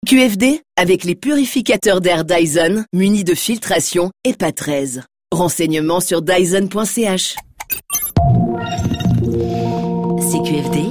QFD avec les purificateurs d'air Dyson munis de filtration EPA 13. Renseignements sur dyson.ch. CQFD.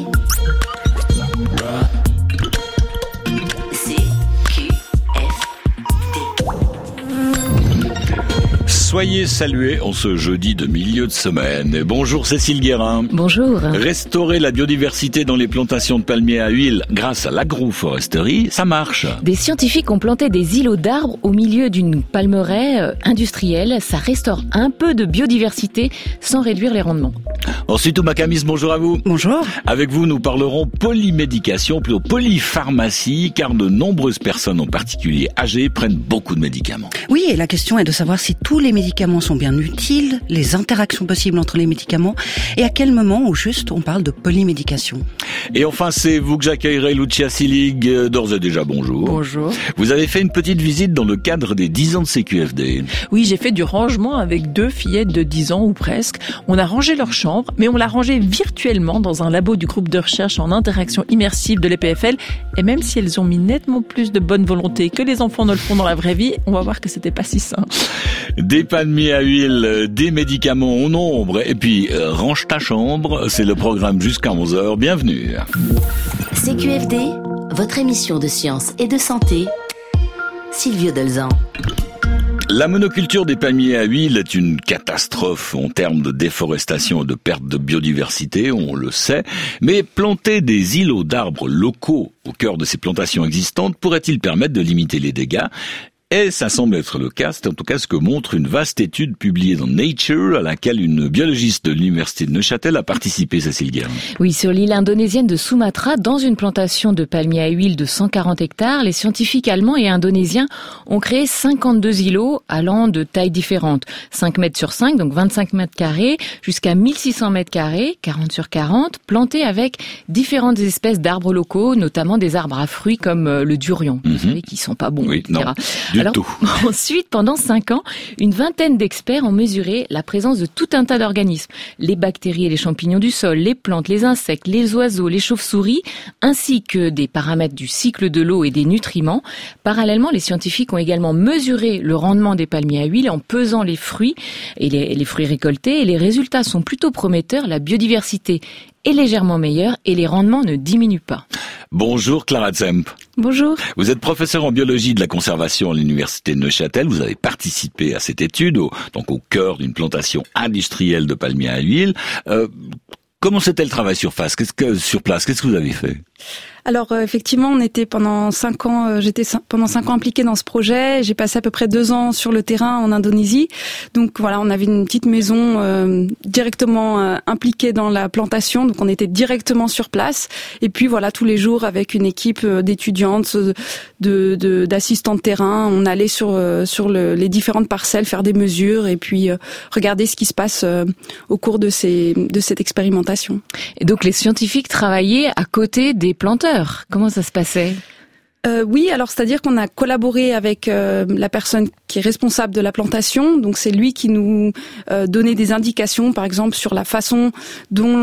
Soyez salués en ce jeudi de milieu de semaine. Bonjour Cécile Guérin. Bonjour. Restaurer la biodiversité dans les plantations de palmiers à huile grâce à l'agroforesterie, ça marche. Des scientifiques ont planté des îlots d'arbres au milieu d'une palmeraie industrielle. Ça restaure un peu de biodiversité sans réduire les rendements. Ensuite, Makamis, bonjour à vous. Bonjour. Avec vous, nous parlerons polymédication, plutôt polypharmacie, car de nombreuses personnes, en particulier âgées, prennent beaucoup de médicaments. Oui, et la question est de savoir si tous les médicaments sont bien utiles, les interactions possibles entre les médicaments, et à quel moment, au juste, on parle de polymédication. Et enfin, c'est vous que j'accueillerai, Lucia Silig. D'ores et déjà, bonjour. Bonjour. Vous avez fait une petite visite dans le cadre des 10 ans de CQFD. Oui, j'ai fait du rangement avec 2 fillettes de 10 ans ou presque. On a rangé leur chambre, mais on l'a rangée virtuellement dans un labo du groupe de recherche en interaction immersive de l'EPFL. Et même si elles ont mis nettement plus de bonne volonté que les enfants ne le font dans la vraie vie, on va voir que c'était pas si simple. Des palmiers à huile, des médicaments au nombre, et puis range ta chambre, c'est le programme jusqu'à 11h. Bienvenue. CQFD, votre émission de science et de santé. Sylvio Delzan. La monoculture des palmiers à huile est une catastrophe en termes de déforestation et de perte de biodiversité, on le sait. Mais planter des îlots d'arbres locaux au cœur de ces plantations existantes pourrait-il permettre de limiter les dégâts ? Et ça semble être le cas, c'est en tout cas ce que montre une vaste étude publiée dans Nature à laquelle une biologiste de l'université de Neuchâtel a participé, Cécile Guérin. Oui, sur l'île indonésienne de Sumatra, dans une plantation de palmiers à huile de 140 hectares, les scientifiques allemands et indonésiens ont créé 52 îlots allant de tailles différentes. 5 mètres sur 5, donc 25 mètres carrés, jusqu'à 1600 mètres carrés, 40 sur 40, plantés avec différentes espèces d'arbres locaux, notamment des arbres à fruits comme le durian, vous savez, qui sont pas bons, oui, etc. Non. Alors, ensuite, pendant 5 ans, une vingtaine d'experts ont mesuré la présence de tout un tas d'organismes. Les bactéries et les champignons du sol, les plantes, les insectes, les oiseaux, les chauves-souris, ainsi que des paramètres du cycle de l'eau et des nutriments. Parallèlement, les scientifiques ont également mesuré le rendement des palmiers à huile en pesant les fruits et les fruits récoltés. Et les résultats sont plutôt prometteurs. La biodiversité est légèrement meilleure et les rendements ne diminuent pas. Bonjour Clara Zemp. Bonjour. Vous êtes professeur en biologie de la conservation à l'université de Neuchâtel. Vous avez participé à cette étude, donc au cœur d'une plantation industrielle de palmiers à huile. Comment c'était le travail sur place ? Qu'est-ce que vous avez fait ? Alors effectivement, on était pendant 5 ans, j'étais pendant 5 ans impliquée dans ce projet. J'ai passé à peu près 2 ans sur le terrain en Indonésie. Donc voilà, on avait une petite maison directement impliquée dans la plantation. Donc on était directement sur place. Et puis voilà, tous les jours avec une équipe d'étudiantes, d'assistants de terrain, on allait sur les différentes parcelles faire des mesures et puis regarder ce qui se passe au cours de cette expérimentation. Et donc les scientifiques travaillaient à côté des planteurs. Comment ça se passait ? Oui, alors c'est-à-dire qu'on a collaboré avec la personne qui est responsable de la plantation. Donc c'est lui qui nous donnait des indications, par exemple sur la façon dont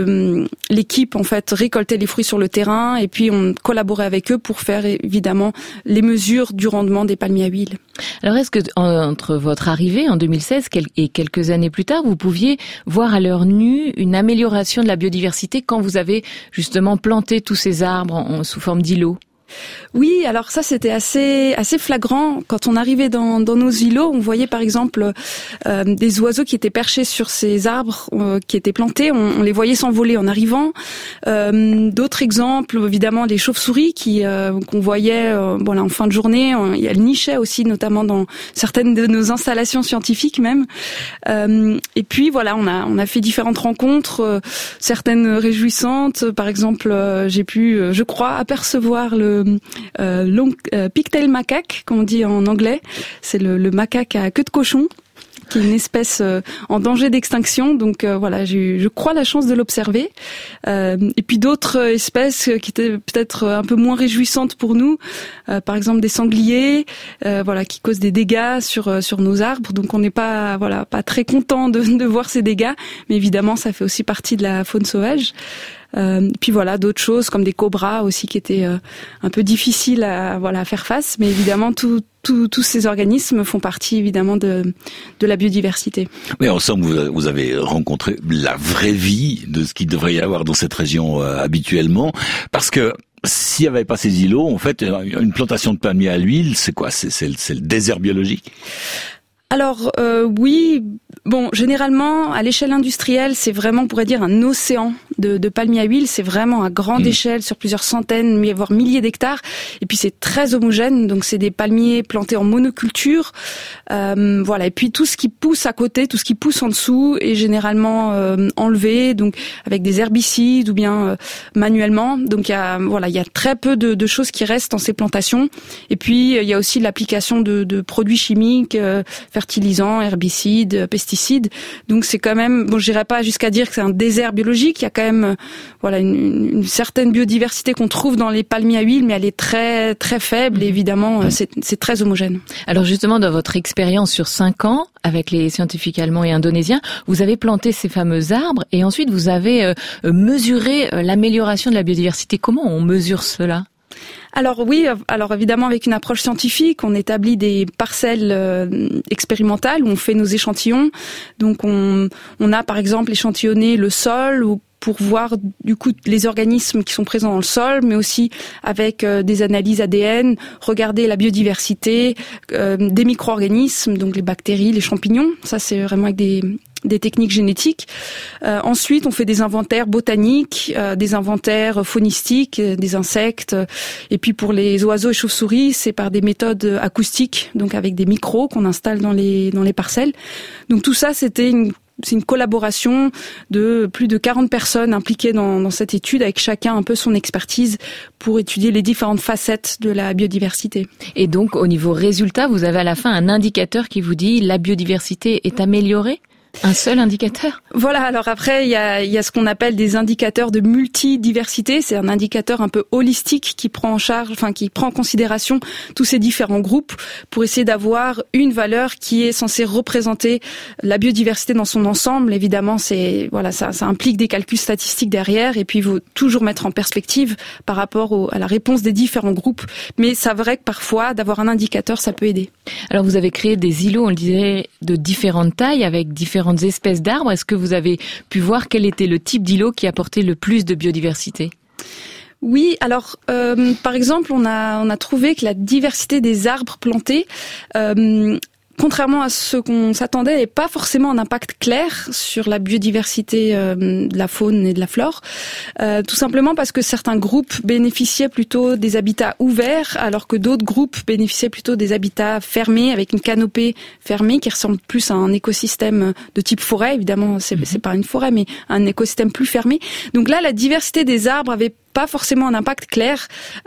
l'équipe en fait récoltait les fruits sur le terrain. Et puis on collaborait avec eux pour faire évidemment les mesures du rendement des palmiers à huile. Alors est-ce que entre votre arrivée en 2016 et quelques années plus tard, vous pouviez voir à l'œil nu une amélioration de la biodiversité quand vous avez justement planté tous ces arbres sous forme d'îlots ? Oui, alors ça c'était assez flagrant. Quand on arrivait dans nos îlots, on voyait par exemple des oiseaux qui étaient perchés sur ces arbres qui étaient plantés. On les voyait s'envoler en arrivant. D'autres exemples, évidemment, les chauves-souris qu'on voyait en fin de journée. Elles nichaient aussi, notamment dans certaines de nos installations scientifiques même. Et puis voilà, on a fait différentes rencontres, certaines réjouissantes. Par exemple, j'ai pu, je crois, apercevoir le pigtail macaque, comme on dit en anglais. C'est le macaque à queue de cochon, qui est une espèce en danger d'extinction. Donc voilà, j'ai eu, je crois, la chance de l'observer. Et puis d'autres espèces qui étaient peut-être un peu moins réjouissantes pour nous, par exemple des sangliers, voilà, qui causent des dégâts sur nos arbres. Donc on n'est pas pas très content de voir ces dégâts, mais évidemment ça fait aussi partie de la faune sauvage. Puis voilà, d'autres choses comme des cobras aussi qui étaient un peu difficiles à faire face. Mais évidemment, tous ces organismes font partie évidemment de la biodiversité. Mais ensemble, vous avez rencontré la vraie vie de ce qu'il devrait y avoir dans cette région habituellement, parce que s'il n'y avait pas ces îlots, en fait, une plantation de palmiers à l'huile, c'est quoi ? C'est le désert biologique ? Alors oui, bon, généralement à l'échelle industrielle, c'est vraiment, on pourrait dire, un océan de palmiers à huile. C'est vraiment à grande échelle, sur plusieurs centaines, voire milliers d'hectares. Et puis c'est très homogène, donc c'est des palmiers plantés en monoculture. Voilà. Et puis tout ce qui pousse à côté, tout ce qui pousse en dessous est généralement enlevé, donc avec des herbicides ou bien manuellement. Donc il y a très peu de choses qui restent dans ces plantations. Et puis il y a aussi l'application de produits chimiques, fertilisants, herbicides, pesticides. Donc c'est quand même, bon, j'irai pas jusqu'à dire que c'est un désert biologique. Il y a quand même, une certaine biodiversité qu'on trouve dans les palmiers à huile, mais elle est très très faible. Et évidemment, c'est très homogène. Alors justement, dans votre expérience sur 5 ans avec les scientifiques allemands et indonésiens, vous avez planté ces fameux arbres et ensuite vous avez mesuré l'amélioration de la biodiversité. Comment on mesure cela ? Alors oui, évidemment avec une approche scientifique, on établit des parcelles expérimentales où on fait nos échantillons. Donc on a par exemple échantillonné le sol pour voir du coup les organismes qui sont présents dans le sol, mais aussi avec des analyses ADN, regarder la biodiversité, des micro-organismes, donc les bactéries, les champignons. Ça c'est vraiment avec des techniques génétiques. Ensuite, on fait des inventaires botaniques, des inventaires faunistiques, des insectes. Et puis pour les oiseaux et chauves-souris, c'est par des méthodes acoustiques, donc avec des micros qu'on installe dans les parcelles. Donc tout ça, c'est une collaboration de plus de 40 personnes impliquées dans cette étude, avec chacun un peu son expertise pour étudier les différentes facettes de la biodiversité. Et donc, au niveau résultat, vous avez à la fin un indicateur qui vous dit la biodiversité est améliorée ? Un seul indicateur ? Voilà, alors après, il y a ce qu'on appelle des indicateurs de multidiversité. C'est un indicateur un peu holistique qui prend en considération tous ces différents groupes pour essayer d'avoir une valeur qui est censée représenter la biodiversité dans son ensemble. Évidemment, ça implique des calculs statistiques derrière et puis il faut toujours mettre en perspective par rapport à la réponse des différents groupes. Mais c'est vrai que parfois, d'avoir un indicateur, ça peut aider. Alors, vous avez créé des îlots, on le disait, de différentes tailles avec différentes espèces d'arbres. Est-ce que vous avez pu voir quel était le type d'îlot qui apportait le plus de biodiversité ? Oui, alors par exemple, on a trouvé que la diversité des arbres plantés, contrairement à ce qu'on s'attendait, n'avait pas forcément un impact clair sur la biodiversité de la faune et de la flore. Tout simplement parce que certains groupes bénéficiaient plutôt des habitats ouverts, alors que d'autres groupes bénéficiaient plutôt des habitats fermés, avec une canopée fermée qui ressemble plus à un écosystème de type forêt. Évidemment, c'est pas une forêt, mais un écosystème plus fermé. Donc là, la diversité des arbres avait pas forcément un impact clair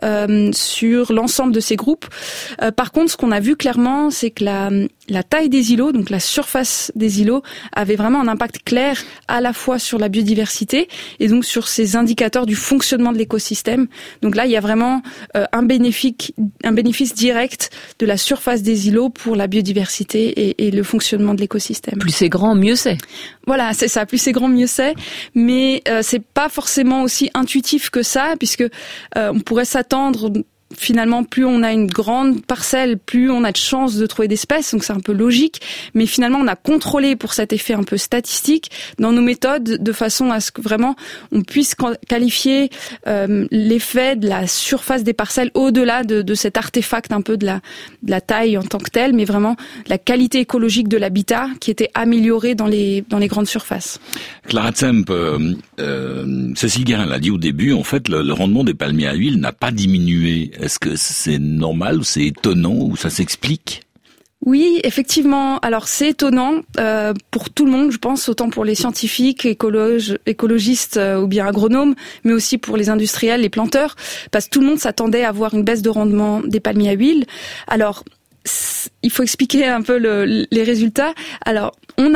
sur l'ensemble de ces groupes. Par contre, ce qu'on a vu clairement, c'est que la taille des îlots, donc la surface des îlots, avait vraiment un impact clair à la fois sur la biodiversité et donc sur ces indicateurs du fonctionnement de l'écosystème. Donc là, il y a vraiment un bénéfice direct de la surface des îlots pour la biodiversité et le fonctionnement de l'écosystème. Plus c'est grand, mieux c'est. Voilà, c'est ça. Plus c'est grand, mieux c'est. Mais c'est pas forcément aussi intuitif que ça, puisque on pourrait s'attendre. Finalement, plus on a une grande parcelle, plus on a de chances de trouver d'espèces, donc c'est un peu logique. Mais finalement, on a contrôlé pour cet effet un peu statistique dans nos méthodes, de façon à ce que vraiment on puisse qualifier l'effet de la surface des parcelles au-delà de cet artefact un peu de la taille en tant que telle, mais vraiment la qualité écologique de l'habitat qui était améliorée dans les grandes surfaces. Clara Tsemp, Cécile Guérin l'a dit au début, en fait, le rendement des palmiers à huile n'a pas diminué. Est-ce que c'est normal ou c'est étonnant ou ça s'explique ? Oui, effectivement. Alors c'est étonnant pour tout le monde, je pense, autant pour les scientifiques, écologistes ou bien agronomes, mais aussi pour les industriels, les planteurs, parce que tout le monde s'attendait à voir une baisse de rendement des palmiers à huile. Alors il faut expliquer un peu les résultats. Alors on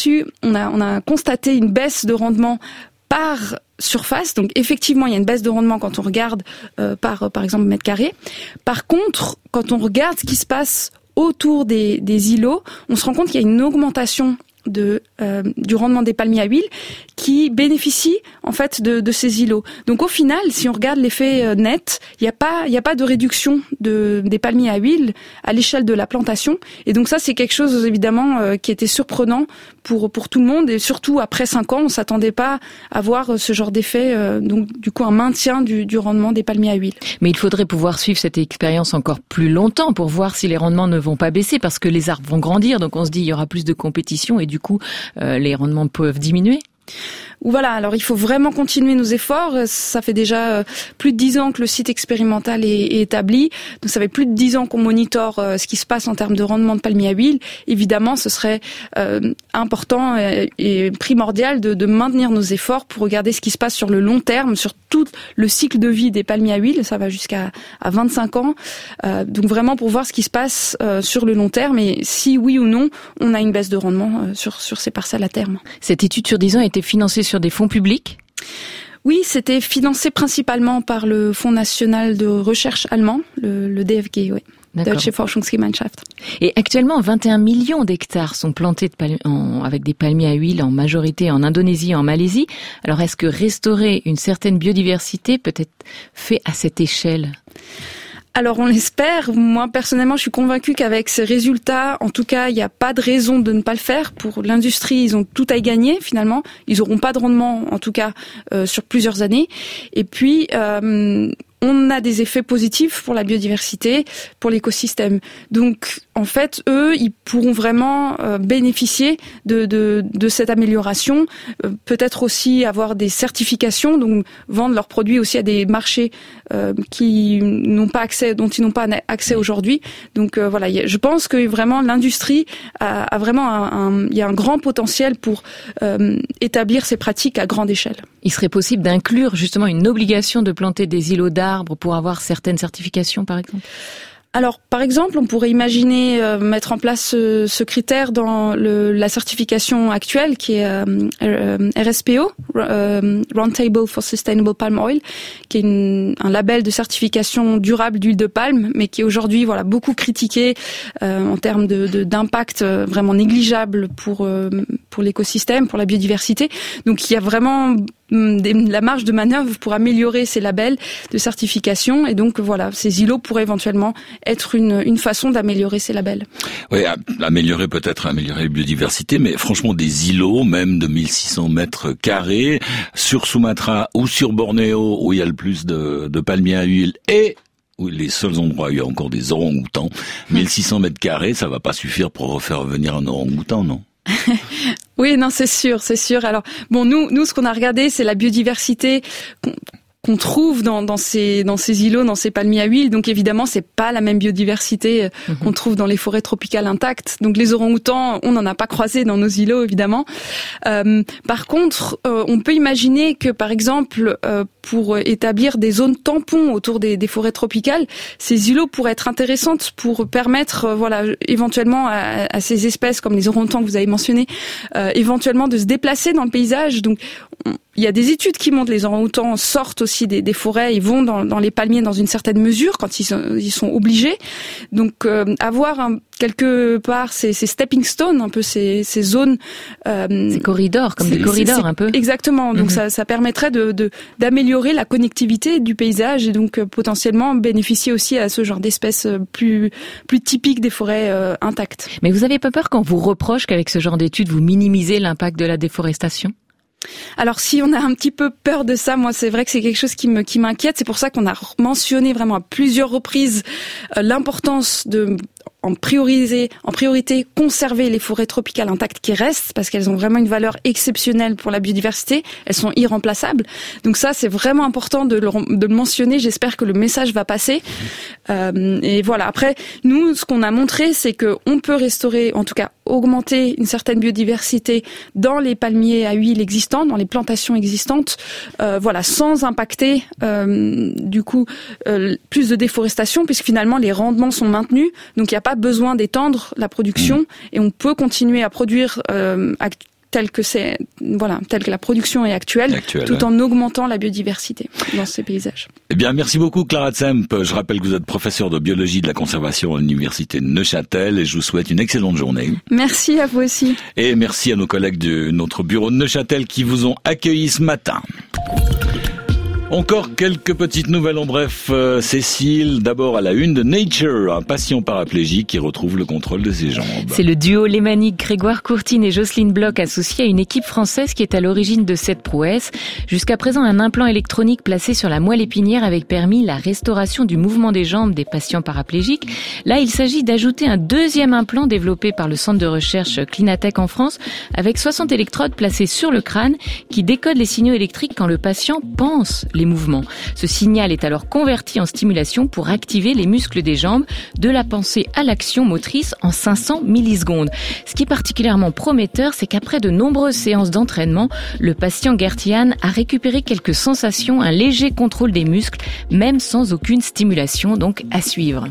a constaté une baisse de rendement par surface, donc effectivement il y a une baisse de rendement quand on regarde par exemple mètre carré. Par contre, quand on regarde ce qui se passe autour des îlots, on se rend compte qu'il y a une augmentation du rendement des palmiers à huile qui bénéficient en fait de ces îlots. Donc au final, si on regarde l'effet net, il n'y a pas de réduction des palmiers à huile à l'échelle de la plantation. Et donc ça, c'est quelque chose évidemment qui était surprenant pour tout le monde, et surtout après 5 ans, on s'attendait pas à voir ce genre d'effet, donc du coup un maintien du rendement des palmiers à huile. Mais il faudrait pouvoir suivre cette expérience encore plus longtemps pour voir si les rendements ne vont pas baisser, parce que les arbres vont grandir, donc on se dit il y aura plus de compétition et du coup les rendements peuvent diminuer. Voilà, alors il faut vraiment continuer nos efforts. Ça fait déjà plus de 10 ans que le site expérimental est établi. Donc ça fait plus de 10 ans qu'on monitore ce qui se passe en termes de rendement de palmier à huile. Évidemment, ce serait important et primordial de maintenir nos efforts pour regarder ce qui se passe sur le long terme, sur tout le cycle de vie des palmiers à huile. Ça va jusqu'à 25 ans. Donc vraiment pour voir ce qui se passe sur le long terme et si oui ou non on a une baisse de rendement sur ces parcelles à terme. Cette étude sur 10 ans a été financée sur des fonds publics ? Oui, c'était financé principalement par le Fonds national de recherche allemand, le DFG, oui. Deutsche Forschungsgemeinschaft. Et actuellement, 21 millions d'hectares sont plantés avec des palmiers à huile, en majorité en Indonésie et en Malaisie. Alors, est-ce que restaurer une certaine biodiversité peut être fait à cette échelle ? Alors on l'espère. Moi personnellement, je suis convaincue qu'avec ces résultats, en tout cas, il n'y a pas de raison de ne pas le faire. Pour l'industrie, ils ont tout à y gagner finalement. Ils n'auront pas de rendement, en tout cas, sur plusieurs années. Et puis on a des effets positifs pour la biodiversité, pour l'écosystème. Donc, en fait, eux, ils pourront vraiment bénéficier de cette amélioration. Peut-être aussi avoir des certifications, donc vendre leurs produits aussi à des marchés qui n'ont pas accès, dont ils n'ont pas accès aujourd'hui. Donc voilà, je pense que vraiment l'industrie a vraiment il y a un grand potentiel pour établir ces pratiques à grande échelle. Il serait possible d'inclure justement une obligation de planter des îlots d'arbres pour avoir certaines certifications, par exemple ? Alors, par exemple, on pourrait imaginer mettre en place ce critère dans la certification actuelle qui est RSPO, Roundtable for Sustainable Palm Oil, qui est un label de certification durable d'huile de palme, mais qui est aujourd'hui beaucoup critiqué en termes d'impact vraiment négligeable pour l'écosystème, pour la biodiversité. Donc, il y a vraiment la marge de manœuvre pour améliorer ces labels de certification, et donc voilà, ces îlots pourraient éventuellement être une façon d'améliorer ces labels. Oui, améliorer la biodiversité, mais franchement des îlots, même de 1600 mètres carrés, sur Sumatra ou sur Bornéo, où il y a le plus de palmiers à huile, et où les seuls endroits où il y a encore des orang-outans, 1600 mètres carrés, ça va pas suffire pour refaire venir un orang-outan, non? Oui, non, c'est sûr. Alors, bon, nous, ce qu'on a regardé, c'est la biodiversité qu'on trouve dans ces îlots, dans ces palmiers à huile. Donc évidemment, c'est pas la même biodiversité qu'on trouve dans les forêts tropicales intactes. Donc les orang-outans, on n'en a pas croisé dans nos îlots, évidemment. Par contre, on peut imaginer que, par exemple, pour établir des zones tampons autour des forêts tropicales, ces îlots pourraient être intéressantes pour permettre, éventuellement à ces espèces comme les orang-outans que vous avez mentionnés, éventuellement de se déplacer dans le paysage. Donc il y a des études qui montrent que les orang-outans sortent aussi des forêts, ils vont dans les palmiers dans une certaine mesure quand ils sont obligés. Donc avoir quelque part ces stepping stones, un peu ces zones, ces corridors, comme des corridors un peu. Exactement. Donc ça permettrait d'améliorer la connectivité du paysage et donc potentiellement bénéficier aussi à ce genre d'espèces plus typiques des forêts intactes. Mais vous avez pas peur qu'on vous reproche qu'avec ce genre d'études vous minimisez l'impact de la déforestation ? Alors si on a un petit peu peur de ça, moi c'est vrai que c'est quelque chose qui m'inquiète. C'est pour ça qu'on a mentionné vraiment à plusieurs reprises l'importance de en priorité conserver les forêts tropicales intactes qui restent, parce qu'elles ont vraiment une valeur exceptionnelle pour la biodiversité, elles sont irremplaçables. Donc ça, c'est vraiment important de le mentionner. J'espère que le message va passer. Et voilà. Après, nous, ce qu'on a montré, c'est que on peut restaurer, en tout cas augmenter une certaine biodiversité dans les palmiers à huile existants, dans les plantations existantes, sans impacter plus de déforestation, puisque finalement les rendements sont maintenus. Donc il n'y a pas besoin d'étendre la production et on peut continuer à produire telle que la production est actuelle, tout en augmentant la biodiversité dans ces paysages. Eh bien, merci beaucoup Clara Tsemp. Je rappelle que vous êtes professeure de biologie de la conservation à l'université de Neuchâtel et je vous souhaite une excellente journée. Merci à vous aussi. Et merci à nos collègues de notre bureau de Neuchâtel qui vous ont accueillis ce matin. Encore quelques petites nouvelles en bref. Cécile, d'abord à la une de Nature, un patient paraplégique qui retrouve le contrôle de ses jambes. C'est le duo lémanique Grégoire Courtine et Jocelyne Bloch associés à une équipe française qui est à l'origine de cette prouesse. Jusqu'à présent, un implant électronique placé sur la moelle épinière avait permis la restauration du mouvement des jambes des patients paraplégiques. Là, il s'agit d'ajouter un deuxième implant développé par le centre de recherche Clinatech en France avec 60 électrodes placées sur le crâne qui décodent les signaux électriques quand le patient pense les mouvements. Ce signal est alors converti en stimulation pour activer les muscles des jambes, de la pensée à l'action motrice en 500 millisecondes. Ce qui est particulièrement prometteur, c'est qu'après de nombreuses séances d'entraînement, le patient Gertian a récupéré quelques sensations, un léger contrôle des muscles, même sans aucune stimulation, donc à suivre.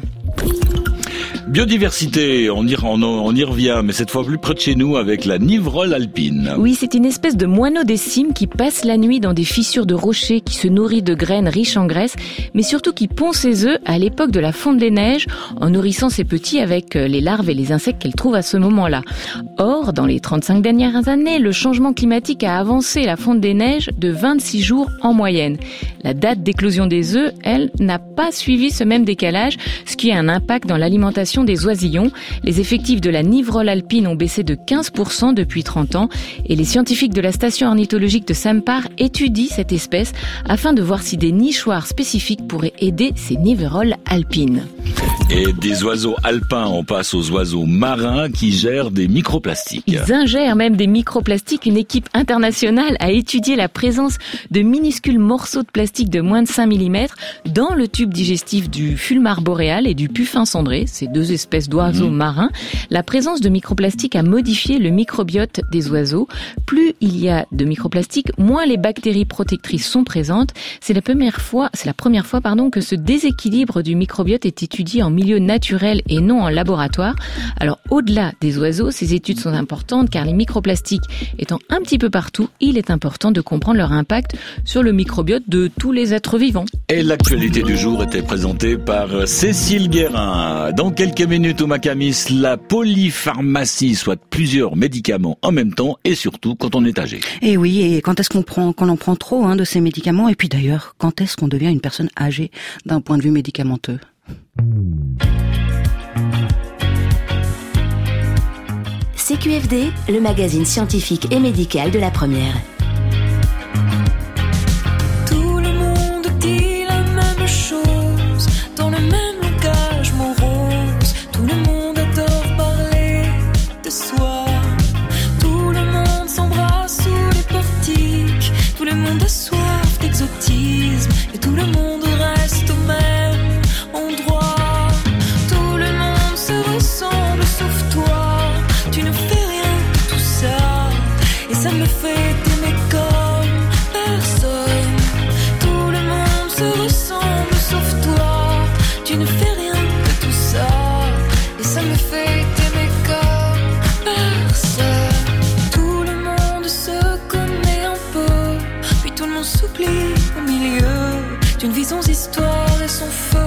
Biodiversité, on y revient, mais cette fois plus près de chez nous avec la Nivrole alpine. Oui, c'est une espèce de moineau des cimes qui passe la nuit dans des fissures de rochers, qui se nourrit de graines riches en graisse, mais surtout qui pond ses œufs à l'époque de la fonte des neiges, en nourrissant ses petits avec les larves et les insectes qu'elle trouve à ce moment-là. Or, dans les 35 dernières années, le changement climatique a avancé la fonte des neiges de 26 jours en moyenne. La date d'éclosion des œufs, elle, n'a pas suivi ce même décalage, ce qui a un impact dans l'alimentation des oisillons. Les effectifs de la Nivrole alpine ont baissé de 15% depuis 30 ans et les scientifiques de la station ornithologique de Sampar étudient cette espèce afin de voir si des nichoirs spécifiques pourraient aider ces Niveroles alpines. Et des oiseaux alpins, on passe aux oiseaux marins qui gèrent des microplastiques. Ils ingèrent même des microplastiques. Une équipe internationale a étudié la présence de minuscules morceaux de plastique de moins de 5 mm dans le tube digestif du fulmar boréal et du puffin cendré, ces deux espèces d'oiseaux marins. La présence de microplastiques a modifié le microbiote des oiseaux. Plus il y a de microplastiques, moins les bactéries protectrices sont présentes. C'est la première fois que ce déséquilibre du microbiote est étudié en milieu naturel et non en laboratoire. Alors, au-delà des oiseaux, ces études sont importantes car les microplastiques étant un petit peu partout, il est important de comprendre leur impact sur le microbiote de tous les êtres vivants. Et l'actualité du jour était présentée par Cécile Guérin. Dans quelques minutes au Macamis, la polypharmacie, soit plusieurs médicaments en même temps et surtout quand on est âgé. Et oui, et quand est-ce qu'on en prend trop de ces médicaments? Et puis d'ailleurs, quand est-ce qu'on devient une personne âgée d'un point de vue médicamenteux? CQFD, le magazine scientifique et médical de la Première. Tout le monde dit la même chose, dans le même langage morose. Tout le monde adore parler de soi. Tout le monde s'embrasse sous les portiques. Tout le monde a soif d'exotisme et tout le monde reste au même endroit. Tout le monde se ressemble sauf toi. Tu ne fais rien de tout ça et ça me fait t'aimer comme personne. Tout le monde se ressemble sauf toi. Tu ne fais rien de tout ça et ça me fait t'aimer comme personne. Tout le monde se connaît un peu, puis tout le monde s'oublie au milieu d'une vie sans histoire et sans feu.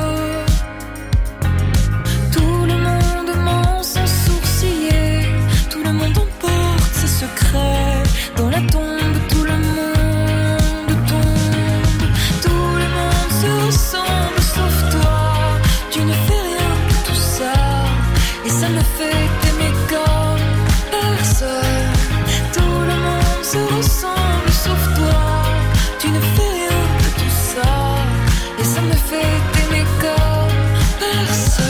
Tout le monde ment sans sourciller. Tout le monde emporte ses secrets dans la tombe. Tout le monde tombe. Tout le monde se ressemble sauf toi. Tu ne fais rien de tout ça et ça me fait t'aimer comme personne. Tout le monde se ressemble sauf toi. Tu ne fais rien de tout ça et ça me fait t'aimer comme personne.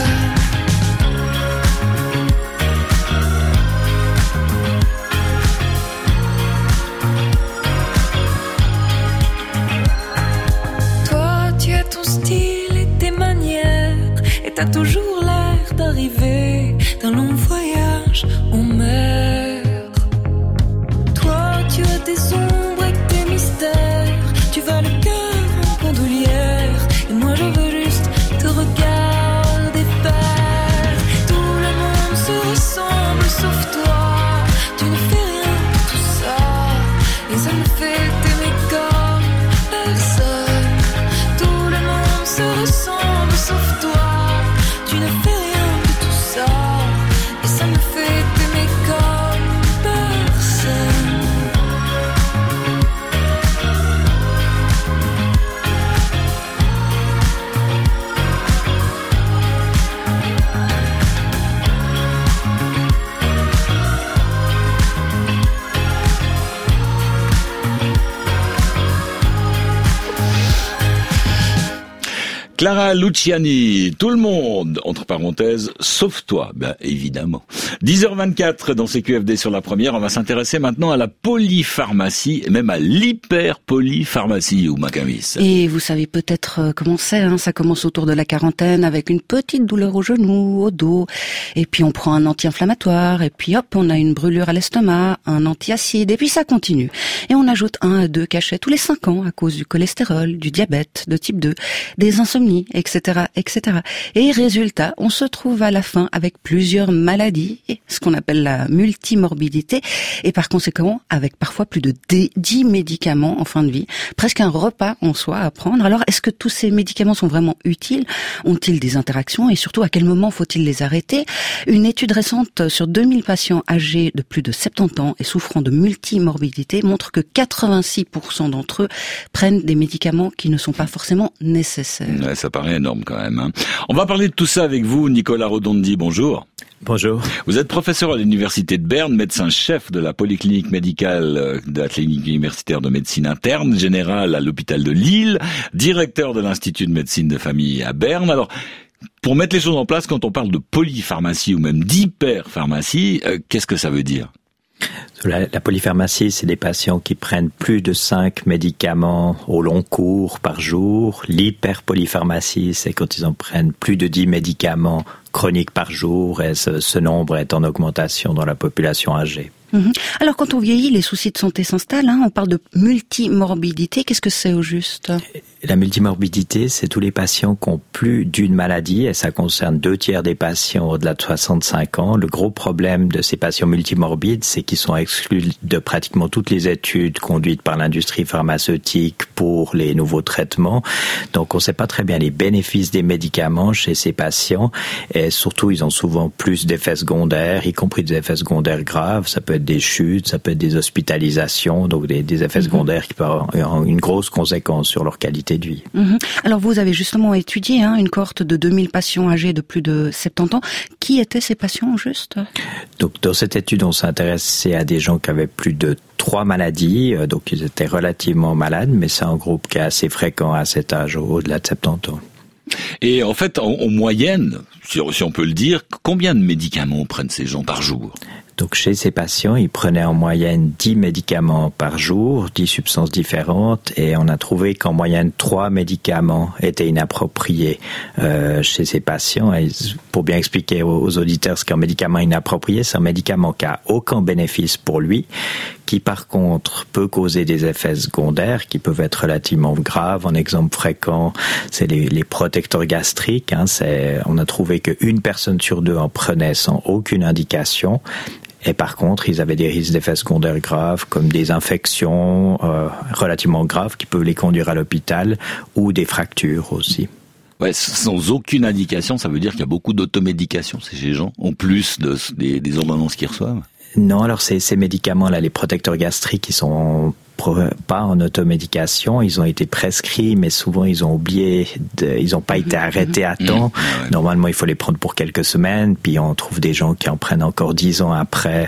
Toi, tu as ton style et tes manières, et t'as toujours l'air d'arriver d'un long voyage en mer. Toi, tu as des ombres et tes mystères, tu vas le cœur en bandoulière, et moi je veux juste te regarder faire. Tout le monde se ressemble sauf toi, tu ne fais rien de tout Clara Luciani, tout le monde, entre parenthèses, sauf toi, ben évidemment. 10h24 dans CQFD sur la première, on va s'intéresser maintenant à la polypharmacie, et même à l'hyperpolypharmacie, ou Makamis. Et vous savez peut-être comment c'est, hein, ça commence autour de la quarantaine avec une petite douleur au genou, au dos, et puis on prend un anti-inflammatoire, et puis hop, on a une brûlure à l'estomac, un antiacide, et puis ça continue. Et on ajoute 1 à 2 cachets tous les 5 ans à cause du cholestérol, du diabète de type 2, des insomnies, etc., etc. Et résultat, on se trouve à la fin avec plusieurs maladies, ce qu'on appelle la multimorbidité, et par conséquent avec parfois plus de 10 médicaments en fin de vie, presque un repas en soi à prendre. Alors est-ce que tous ces médicaments sont vraiment utiles? Ont-ils des interactions? Et surtout, à quel moment faut-il les arrêter? Une étude récente sur 2000 patients âgés de plus de 70 ans et souffrant de multimorbidité montre que 86% d'entre eux prennent des médicaments qui ne sont pas forcément nécessaires. Ouais, ça paraît énorme quand même, hein. On va parler de tout ça avec vous, Nicolas Rodondi, bonjour. Bonjour. Vous êtes professeur à l'université de Berne, médecin-chef de la polyclinique médicale de la clinique universitaire de médecine interne générale à l'hôpital de Lille, directeur de l'Institut de médecine de famille à Berne. Alors, pour mettre les choses en place, quand on parle de polypharmacie ou même d'hyperpharmacie, qu'est-ce que ça veut dire ? La polypharmacie, c'est des patients qui prennent plus de 5 médicaments au long cours par jour. L'hyperpolypharmacie, c'est quand ils en prennent plus de 10 médicaments chroniques par jour, et ce nombre est en augmentation dans la population âgée. Alors quand on vieillit, les soucis de santé s'installent, hein. On parle de multimorbidité, qu'est-ce que c'est au juste ? La multimorbidité, c'est tous les patients qui ont plus d'une maladie, et ça concerne 2/3 des patients au-delà de 65 ans. Le gros problème de ces patients multimorbides, c'est qu'ils sont exclus de pratiquement toutes les études conduites par l'industrie pharmaceutique pour les nouveaux traitements. Donc on ne sait pas très bien les bénéfices des médicaments chez ces patients, et surtout ils ont souvent plus d'effets secondaires, y compris des effets secondaires graves. Ça peut être des chutes, ça peut être des hospitalisations, donc des effets secondaires qui peuvent avoir une grosse conséquence sur leur qualité de vie. Alors vous avez justement étudié une cohorte de 2000 patients âgés de plus de 70 ans. Qui étaient ces patients juste ? Donc dans cette étude, on s'est intéressé à des gens qui avaient plus de 3 maladies, donc ils étaient relativement malades, mais c'est un groupe qui est assez fréquent à cet âge, au-delà de 70 ans. Et en fait, en moyenne, si on peut le dire, combien de médicaments prennent ces gens par jour ? Donc chez ces patients, ils prenaient en moyenne 10 médicaments par jour, 10 substances différentes, et on a trouvé qu'en moyenne 3 médicaments étaient inappropriés chez ces patients. Et pour bien expliquer aux auditeurs ce qu'est un médicament inapproprié, c'est un médicament qui a aucun bénéfice pour lui, qui par contre peut causer des effets secondaires qui peuvent être relativement graves. Un exemple fréquent, c'est les protecteurs gastriques. On a trouvé qu'une personne sur 2 en prenait sans aucune indication. Et par contre, ils avaient des risques d'effets secondaires graves, comme des infections relativement graves qui peuvent les conduire à l'hôpital, ou des fractures aussi. Ouais, sans aucune indication, ça veut dire qu'il y a beaucoup d'automédication chez les gens, en plus des ordonnances qu'ils reçoivent. Non, alors ces médicaments-là, les protecteurs gastriques, ils sont pas en automédication, ils ont été prescrits, mais souvent ils ont oublié, ils n'ont pas été arrêtés à temps. Normalement, il faut les prendre pour quelques semaines, puis on trouve des gens qui en prennent encore 10 ans après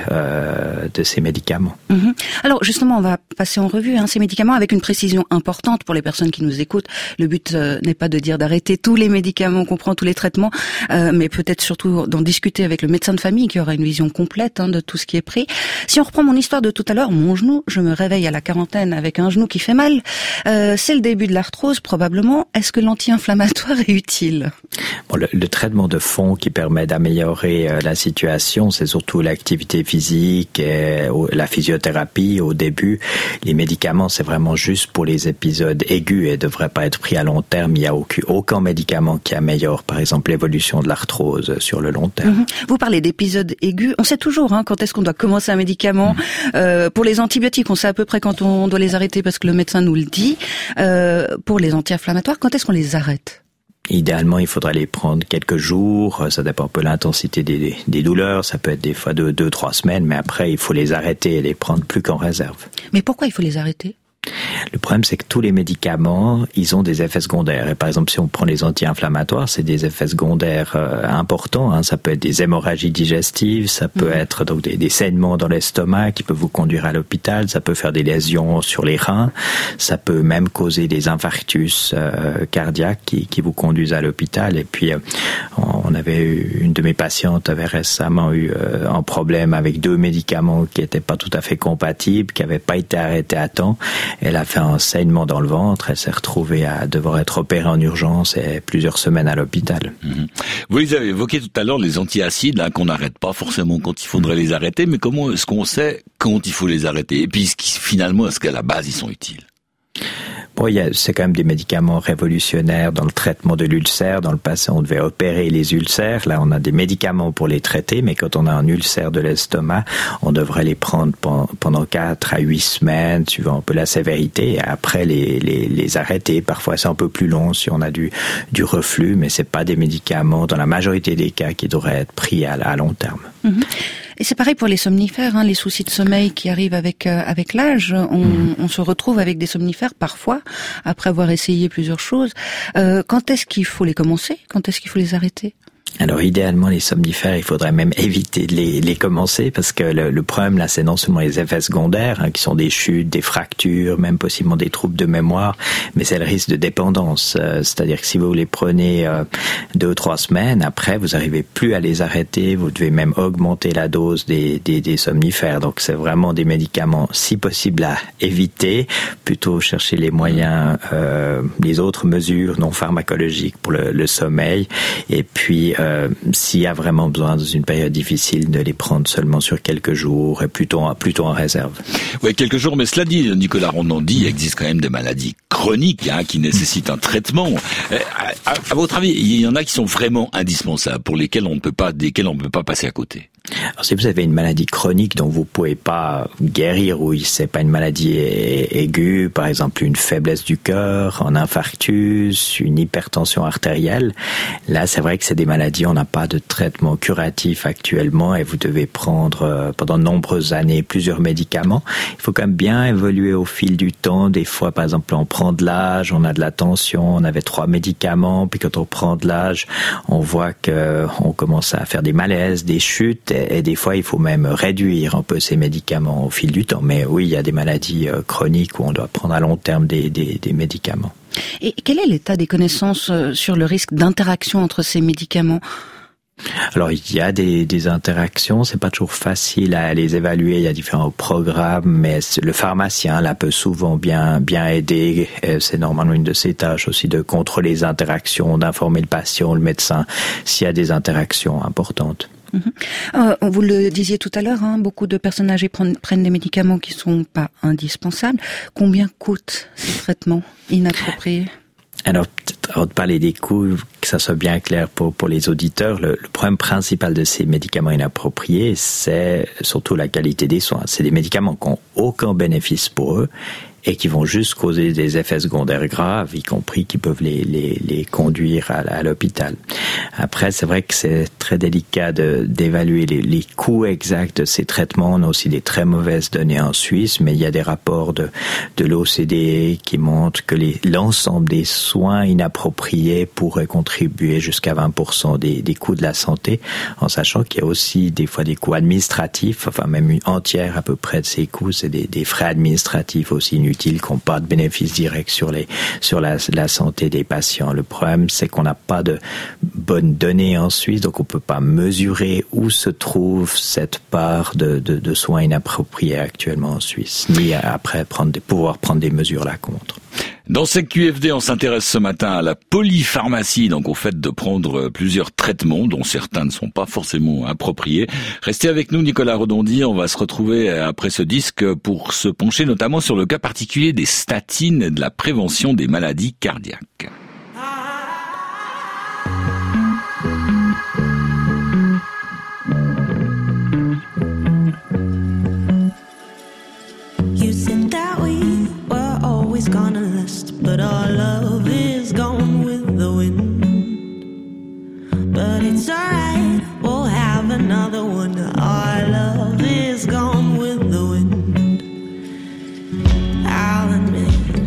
de ces médicaments. Alors justement, on va passer en revue ces médicaments avec une précision importante pour les personnes qui nous écoutent. Le but n'est pas de dire d'arrêter tous les médicaments qu'on prend, tous les traitements, mais peut-être surtout d'en discuter avec le médecin de famille qui aura une vision complète de tout ce qui est pris. Si on reprend mon histoire de tout à l'heure, mon genou, je me réveille à la quarantaine avec un genou qui fait mal. C'est le début de l'arthrose probablement. Est-ce que l'anti-inflammatoire est utile ? Bon, le traitement de fond qui permet d'améliorer la situation, c'est surtout l'activité physique et la physiothérapie au début. Les médicaments, c'est vraiment juste pour les épisodes aigus et ne devraient pas être pris à long terme. Il n'y a aucun médicament qui améliore, par exemple, l'évolution de l'arthrose sur le long terme. Vous parlez d'épisodes aigus. On sait toujours quand est-ce qu'on doit commencer un médicament. Pour les antibiotiques, on sait à peu près quand on doit les arrêter parce que le médecin nous le dit. Pour les anti-inflammatoires, quand est-ce qu'on les arrête ? Idéalement, il faudrait les prendre quelques jours. Ça dépend un peu de l'intensité des douleurs. Ça peut être des fois 2-3 semaines, mais après, il faut les arrêter et les prendre plus qu'en réserve. Mais pourquoi il faut les arrêter ? Le problème, c'est que tous les médicaments, ils ont des effets secondaires. Et par exemple, si on prend les anti-inflammatoires, c'est des effets secondaires importants. Hein. Ça peut être des hémorragies digestives, ça peut être donc des saignements dans l'estomac qui peuvent vous conduire à l'hôpital, ça peut faire des lésions sur les reins, ça peut même causer des infarctus cardiaques qui vous conduisent à l'hôpital. Et puis, on avait une de mes patientes avait récemment eu un problème avec 2 médicaments qui n'étaient pas tout à fait compatibles, qui n'avaient pas été arrêtés à temps. Elle a fait un saignement dans le ventre, elle s'est retrouvée à devoir être opérée en urgence et plusieurs semaines à l'hôpital. Vous les avez évoqué tout à l'heure, les antiacides, là, qu'on n'arrête pas forcément quand il faudrait les arrêter, mais comment est-ce qu'on sait quand il faut les arrêter? Et puis, finalement, est-ce qu'à la base, ils sont utiles? Bon, c'est quand même des médicaments révolutionnaires dans le traitement de l'ulcère. Dans le passé, on devait opérer les ulcères. Là, on a des médicaments pour les traiter, mais quand on a un ulcère de l'estomac, on devrait les prendre pendant 4 à 8 semaines, suivant un peu la sévérité, et après les arrêter. Parfois, c'est un peu plus long si on a du reflux, mais c'est pas des médicaments, dans la majorité des cas, qui devraient être pris à long terme. Et c'est pareil pour les somnifères, hein, les soucis de sommeil qui arrivent avec l'âge. On se retrouve avec des somnifères parfois, après avoir essayé plusieurs choses. Quand est-ce qu'il faut les commencer? Quand est-ce qu'il faut les arrêter? Alors idéalement, les somnifères, il faudrait même éviter de les commencer, parce que le problème là, c'est non seulement les effets secondaires, qui sont des chutes, des fractures, même possiblement des troubles de mémoire, mais c'est le risque de dépendance. C'est-à-dire que si vous les prenez 2 ou 3 semaines, après vous n'arrivez plus à les arrêter, vous devez même augmenter la dose des somnifères. Donc c'est vraiment des médicaments, si possible, à éviter, plutôt chercher les moyens, les autres mesures non pharmacologiques pour le sommeil, et puis s'il y a vraiment besoin dans une période difficile, de les prendre seulement sur quelques jours et plutôt en réserve. Oui, quelques jours, mais cela dit, Nicolas Rondandy, il existe quand même des maladies chroniques qui nécessitent un traitement. À votre avis, il y en a qui sont vraiment indispensables, pour desquels on ne peut pas passer à côté? Alors, si vous avez une maladie chronique dont vous pouvez pas guérir, ou c'est pas une maladie aiguë, par exemple une faiblesse du cœur, un infarctus, une hypertension artérielle, là c'est vrai que c'est des maladies, on n'a pas de traitement curatif actuellement, et vous devez prendre pendant de nombreuses années plusieurs médicaments. Il faut quand même bien évoluer au fil du temps. Des fois, par exemple, on prend de l'âge, on a de la tension, on avait 3 médicaments, puis quand on prend de l'âge, on voit que on commence à faire des malaises, des chutes, et des fois il faut même réduire un peu ces médicaments au fil du temps. Mais oui, il y a des maladies chroniques où on doit prendre à long terme des médicaments. Et quel est l'état des connaissances sur le risque d'interaction entre ces médicaments? Alors, il y a des interactions, c'est pas toujours facile à les évaluer, il y a différents programmes, mais le pharmacien là peut souvent bien aider. C'est normalement une de ses tâches aussi de contrôler les interactions, d'informer le patient, le médecin, s'il y a des interactions importantes. Vous le disiez tout à l'heure, beaucoup de personnes âgées prennent des médicaments qui sont pas indispensables. Combien coûtent ces traitements inappropriés? Alors, peut-être avant de parler des coûts, que ça soit bien clair pour les auditeurs, le problème principal de ces médicaments inappropriés, c'est surtout la qualité des soins. C'est des médicaments qui n'ont aucun bénéfice pour eux et qui vont juste causer des effets secondaires graves, y compris qui peuvent les conduire à l'hôpital. Après, c'est vrai que c'est très délicat d'évaluer les coûts exacts de ces traitements. On a aussi des très mauvaises données en Suisse, mais il y a des rapports de l'OCDE qui montrent que l'ensemble des soins inappropriés pourraient contribuer jusqu'à 20% des coûts de la santé, en sachant qu'il y a aussi des fois des coûts administratifs, enfin même une entière à peu près de ces coûts, c'est des frais administratifs aussi inutiles qui n'ont pas de bénéfice direct sur la santé des patients. Le problème, c'est qu'on n'a pas de bonnes données en Suisse, donc on peut pas mesurer où se trouve cette part de soins inappropriés actuellement en Suisse, ni après pouvoir prendre des mesures là contre. Dans cette QFD, on s'intéresse ce matin à la polypharmacie, donc au fait de prendre plusieurs traitements dont certains ne sont pas forcément appropriés. Restez avec nous, Nicolas Rondandy, on va se retrouver après ce disque pour se pencher notamment sur le cas particulier des statines et de la prévention des maladies cardiaques. Gonna last, but our love is gone with the wind. But it's alright, we'll have another one. Our love is gone with the wind. I'll admit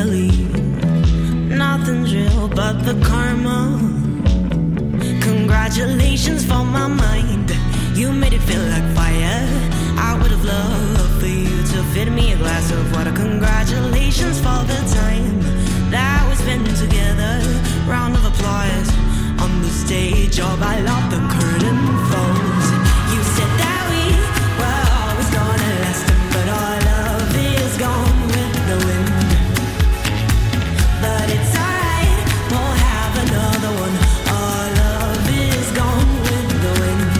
believe nothing's real but the karma. Congratulations for my mind. You made it feel like fire. I would have loved for you to fit me a glass of water. Congratulations for the time that we spent together. Round of applause on the stage. All by love, the curtain falls. You said that we were always gonna last, but our love is gone with the wind. But it's alright, we'll have another one. Our love is gone with the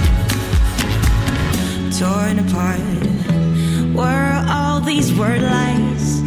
wind. Torn apart were all these word lies.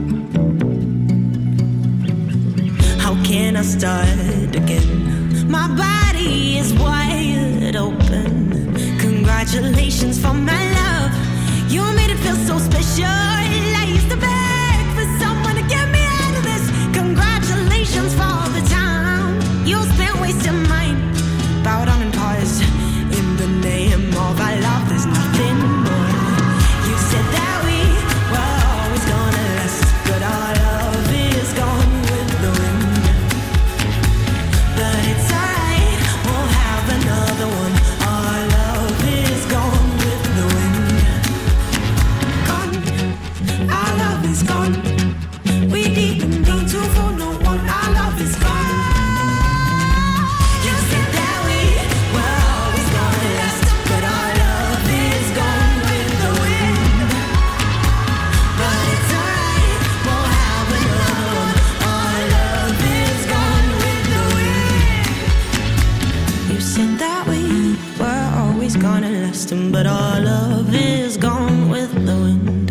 How can I start again? My body is wide open. Congratulations for my love. You made it feel so special. I used to beg for someone to get me out of this. Congratulations for the time you spent wasting mine. Bow down and pause. In the name of our love, there's nothing more. You said that we were always gonna last, but our love is gone with the wind. But it's alright, we'll have another one. Our love is gone with the wind. Gone, our love is gone. We didn't mean to fool no one. Our love is gone. You said that we were always gonna last, but our love is gone with the wind. But it's alright, we'll have another one. Our love is gone with the wind. You said that we were always gonna last, but our love is gone with the wind.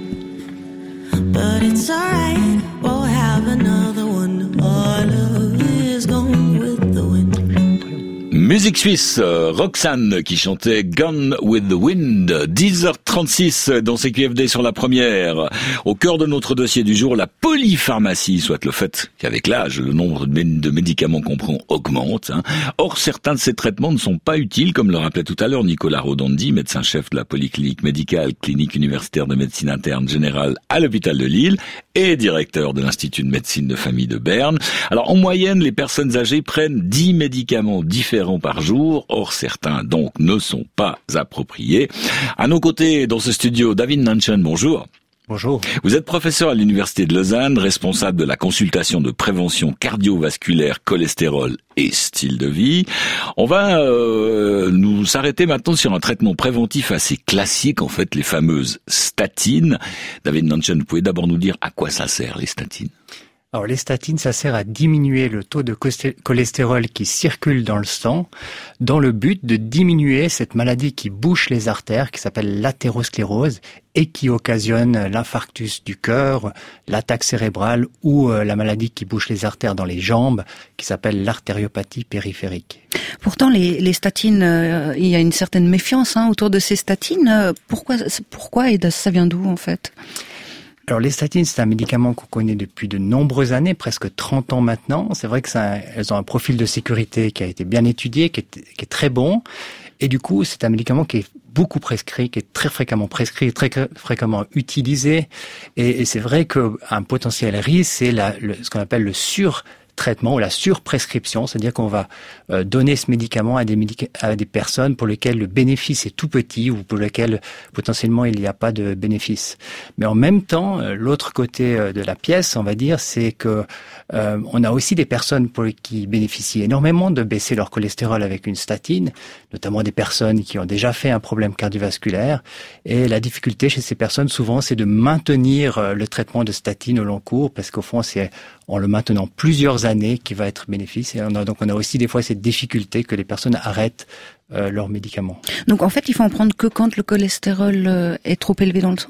But it's alright, we'll have another one. Our love is gone with the wind. Musique suisse, Roxane qui chantait Gone with the Wind, 10h36 dans CQFD sur la première. Au cœur de notre dossier du jour, la polypharmacie, soit le fait qu'avec l'âge, le nombre de médicaments qu'on prend augmente. Or, certains de ces traitements ne sont pas utiles, comme le rappelait tout à l'heure Nicolas Rodandi, médecin-chef de la polyclinique médicale, clinique universitaire de médecine interne générale à l'hôpital de Lille et directeur de l'Institut de médecine de famille de Berne. Alors, en moyenne, les personnes âgées prennent 10 médicaments différents par jour. Or, certains, donc, ne sont pas appropriés. À nos côtés, dans ce studio, David Nanchen, bonjour. Bonjour. Vous êtes professeur à l'Université de Lausanne, responsable de la consultation de prévention cardiovasculaire, cholestérol et style de vie. On va nous s'arrêter maintenant sur un traitement préventif assez classique, en fait, les fameuses statines. David Nanchen, vous pouvez d'abord nous dire à quoi ça sert, les statines ? Alors les statines, ça sert à diminuer le taux de cholestérol qui circule dans le sang, dans le but de diminuer cette maladie qui bouche les artères, qui s'appelle l'athérosclérose, et qui occasionne l'infarctus du cœur, l'attaque cérébrale ou la maladie qui bouche les artères dans les jambes, qui s'appelle l'artériopathie périphérique. Pourtant, les statines, il y a une certaine méfiance autour de ces statines. Pourquoi et ça vient d'où en fait ? Alors les statines, c'est un médicament qu'on connaît depuis de nombreuses années, presque 30 ans maintenant. C'est vrai que elles ont un profil de sécurité qui a été bien étudié, qui est très bon. Et du coup, c'est un médicament qui est beaucoup prescrit, qui est très fréquemment prescrit, très fréquemment utilisé. Et c'est vrai qu'un potentiel risque, c'est ce qu'on appelle le surtraitement ou la surprescription, c'est-à-dire qu'on va donner ce médicament à des personnes pour lesquelles le bénéfice est tout petit ou pour lesquelles potentiellement il n'y a pas de bénéfice. Mais en même temps, l'autre côté de la pièce, on va dire, c'est que on a aussi des personnes qui bénéficient énormément de baisser leur cholestérol avec une statine, notamment des personnes qui ont déjà fait un problème cardiovasculaire. Et la difficulté chez ces personnes, souvent, c'est de maintenir le traitement de statine au long cours, parce qu'au fond, c'est en le maintenant plusieurs années qui va être bénéfice. Et on a aussi des fois cette difficulté que les personnes arrêtent leurs médicaments. Donc en fait, il faut en prendre que quand le cholestérol est trop élevé dans le sang ?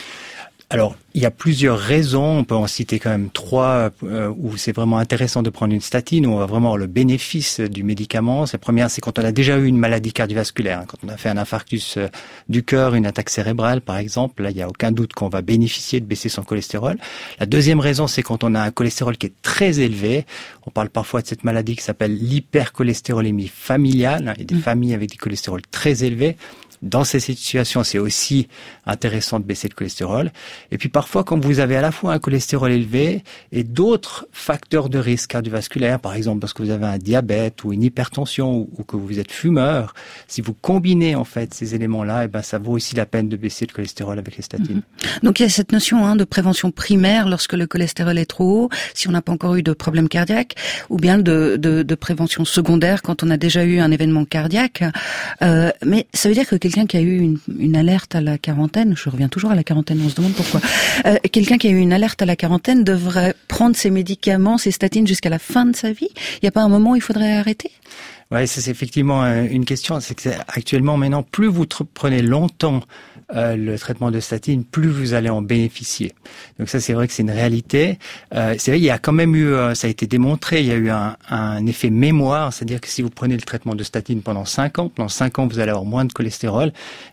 Alors, il y a plusieurs raisons. On peut en citer quand même 3 où c'est vraiment intéressant de prendre une statine, où on va vraiment avoir le bénéfice du médicament. La première, c'est quand on a déjà eu une maladie cardiovasculaire, quand on a fait un infarctus du cœur, une attaque cérébrale par exemple. Là, il n'y a aucun doute qu'on va bénéficier de baisser son cholestérol. La deuxième raison, c'est quand on a un cholestérol qui est très élevé. On parle parfois de cette maladie qui s'appelle l'hypercholestérolémie familiale. Il y a des familles avec des cholestérols très élevés, dans ces situations, c'est aussi intéressant de baisser le cholestérol. Et puis parfois, quand vous avez à la fois un cholestérol élevé et d'autres facteurs de risque cardiovasculaire, par exemple parce que vous avez un diabète ou une hypertension ou que vous êtes fumeur, si vous combinez en fait ces éléments-là, ça vaut aussi la peine de baisser le cholestérol avec les statines. Donc il y a cette notion de prévention primaire lorsque le cholestérol est trop haut, si on n'a pas encore eu de problème cardiaque, ou bien de prévention secondaire quand on a déjà eu un événement cardiaque. Mais ça veut dire que quelqu'un qui a eu une alerte à la quarantaine, je reviens toujours à la quarantaine, on se demande pourquoi, quelqu'un qui a eu une alerte à la quarantaine devrait prendre ses médicaments, ses statines jusqu'à la fin de sa vie. Il n'y a pas un moment où il faudrait arrêter ? Ouais, ça c'est effectivement une question. C'est que actuellement, maintenant, plus vous prenez longtemps le traitement de statine, plus vous allez en bénéficier. Donc ça, c'est vrai que c'est une réalité. C'est vrai, il y a quand même eu, ça a été démontré, il y a eu un effet mémoire, c'est-à-dire que si vous prenez le traitement de statine pendant 5 ans, vous allez avoir moins de cholestérol,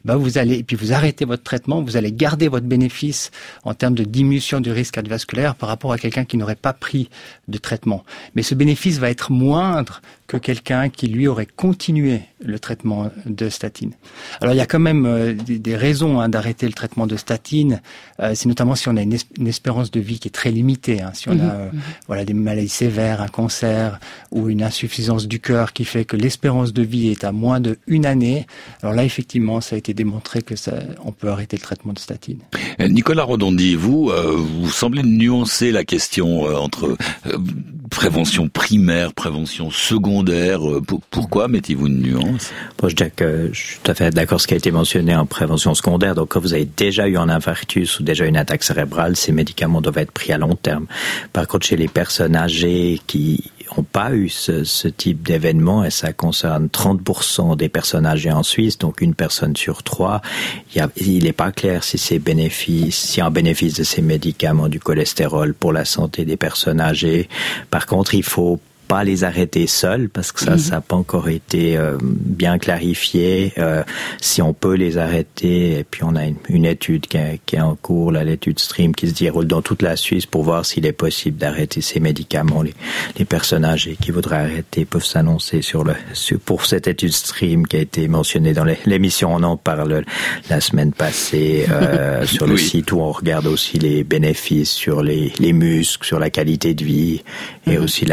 et puis vous arrêtez votre traitement, vous allez garder votre bénéfice en termes de diminution du risque cardiovasculaire par rapport à quelqu'un qui n'aurait pas pris de traitement. Mais ce bénéfice va être moindre que quelqu'un qui, lui, aurait continué le traitement de statine. Alors, il y a quand même des raisons d'arrêter le traitement de statine. C'est notamment si on a une espérance de vie qui est très limitée. Si on a des maladies sévères, un cancer ou une insuffisance du cœur qui fait que l'espérance de vie est à moins d'1 année. Alors là, effectivement, ça a été démontré que on peut arrêter le traitement de statine. Nicolas Rodondi, vous semblez nuancer la question entre prévention primaire, prévention secondaire. Pourquoi mettez-vous une nuance? Bon, je dirais que je suis tout à fait d'accord avec ce qui a été mentionné en prévention secondaire. Donc, quand vous avez déjà eu un infarctus ou déjà une attaque cérébrale, ces médicaments doivent être pris à long terme. Par contre, chez les personnes âgées qui n'ont pas eu ce type d'événement, et ça concerne 30% des personnes âgées en Suisse, donc 1 personne sur 3, il n'est pas clair si s'il y a un bénéfice de ces médicaments du cholestérol pour la santé des personnes âgées. Par contre, il faut pas les arrêter seuls parce que ça n'a pas encore été bien clarifié. Si on peut les arrêter, et puis on a une étude qui est en cours, là, l'étude STREAM, qui se déroule dans toute la Suisse pour voir s'il est possible d'arrêter ces médicaments. Les personnes âgées qui voudraient arrêter peuvent s'annoncer pour cette étude STREAM qui a été mentionnée dans l'émission. On en parle la semaine passée sur le site où on regarde aussi les bénéfices sur les muscles, sur la qualité de vie et aussi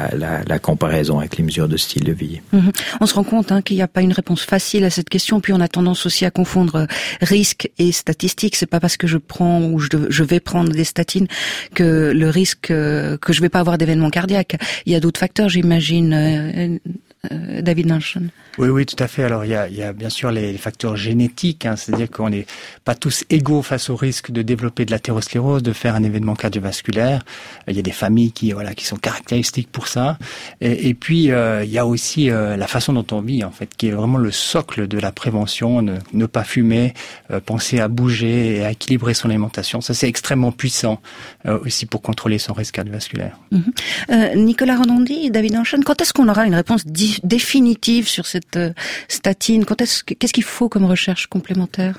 la comparaison avec les mesures de style de vie. On se rend compte qu'il n'y a pas une réponse facile à cette question, puis on a tendance aussi à confondre risque et statistique. C'est pas parce que je prends ou je vais prendre des statines que le risque que je vais pas avoir d'événement cardiaque. Il y a d'autres facteurs, j'imagine. David Nanchen. Oui, tout à fait. Alors, il y a bien sûr les facteurs génétiques, c'est-à-dire qu'on n'est pas tous égaux face au risque de développer de l'athérosclérose, de faire un événement cardiovasculaire. Il y a des familles qui sont caractéristiques pour ça. Et puis, il y a aussi la façon dont on vit, en fait, qui est vraiment le socle de la prévention. Ne pas fumer, penser à bouger et à équilibrer son alimentation. Ça, c'est extrêmement puissant aussi pour contrôler son risque cardiovasculaire. Nicolas Rodondi, David Nanchen, quand est-ce qu'on aura une réponse définitive sur cette statine? Qu'est-ce qu'il faut comme recherche complémentaire?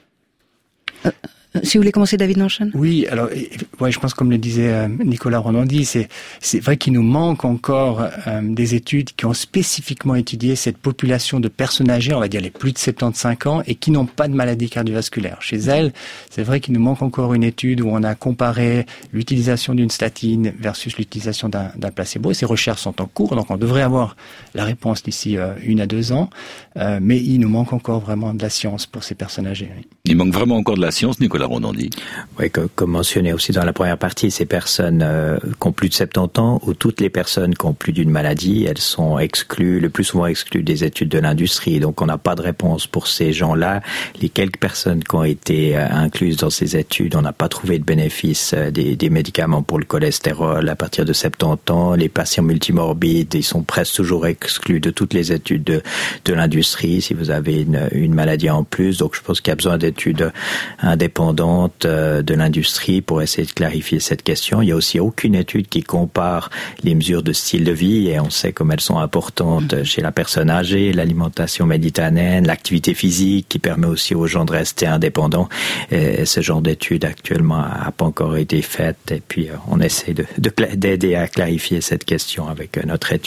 Si vous voulez commencer, David Nanchen. Oui, alors, je pense comme le disait Nicolas Rodondi, c'est vrai qu'il nous manque encore des études qui ont spécifiquement étudié cette population de personnes âgées, on va dire les plus de 75 ans, et qui n'ont pas de maladie cardiovasculaire. Chez elles, c'est vrai qu'il nous manque encore une étude où on a comparé l'utilisation d'une statine versus l'utilisation d'un placebo. Et ces recherches sont en cours, donc on devrait avoir la réponse d'ici 1 à 2 ans, mais il nous manque encore vraiment de la science pour ces personnes âgées. Oui. Il manque vraiment encore de la science, Nicolas Rodondi. Oui, comme mentionné aussi dans la première partie, ces personnes qui ont plus de 70 ans ou toutes les personnes qui ont plus d'une maladie, elles sont exclues, le plus souvent exclues des études de l'industrie. Donc on n'a pas de réponse pour ces gens-là. Les quelques personnes qui ont été incluses dans ces études, on n'a pas trouvé de bénéfice des médicaments pour le cholestérol à partir de 70 ans. Les patients multimorbides, ils sont presque toujours exclus de toutes les études de l'industrie si vous avez une maladie en plus. Donc je pense qu'il y a besoin d'études indépendantes de l'industrie pour essayer de clarifier cette question. Il y a aussi aucune étude qui compare les mesures de style de vie et on sait comme elles sont importantes chez la personne âgée, l'alimentation méditanéenne, l'activité physique qui permet aussi aux gens de rester indépendants. Et ce genre d'études actuellement n'a pas encore été faite et puis on essaie d'aider à clarifier cette question avec notre étude.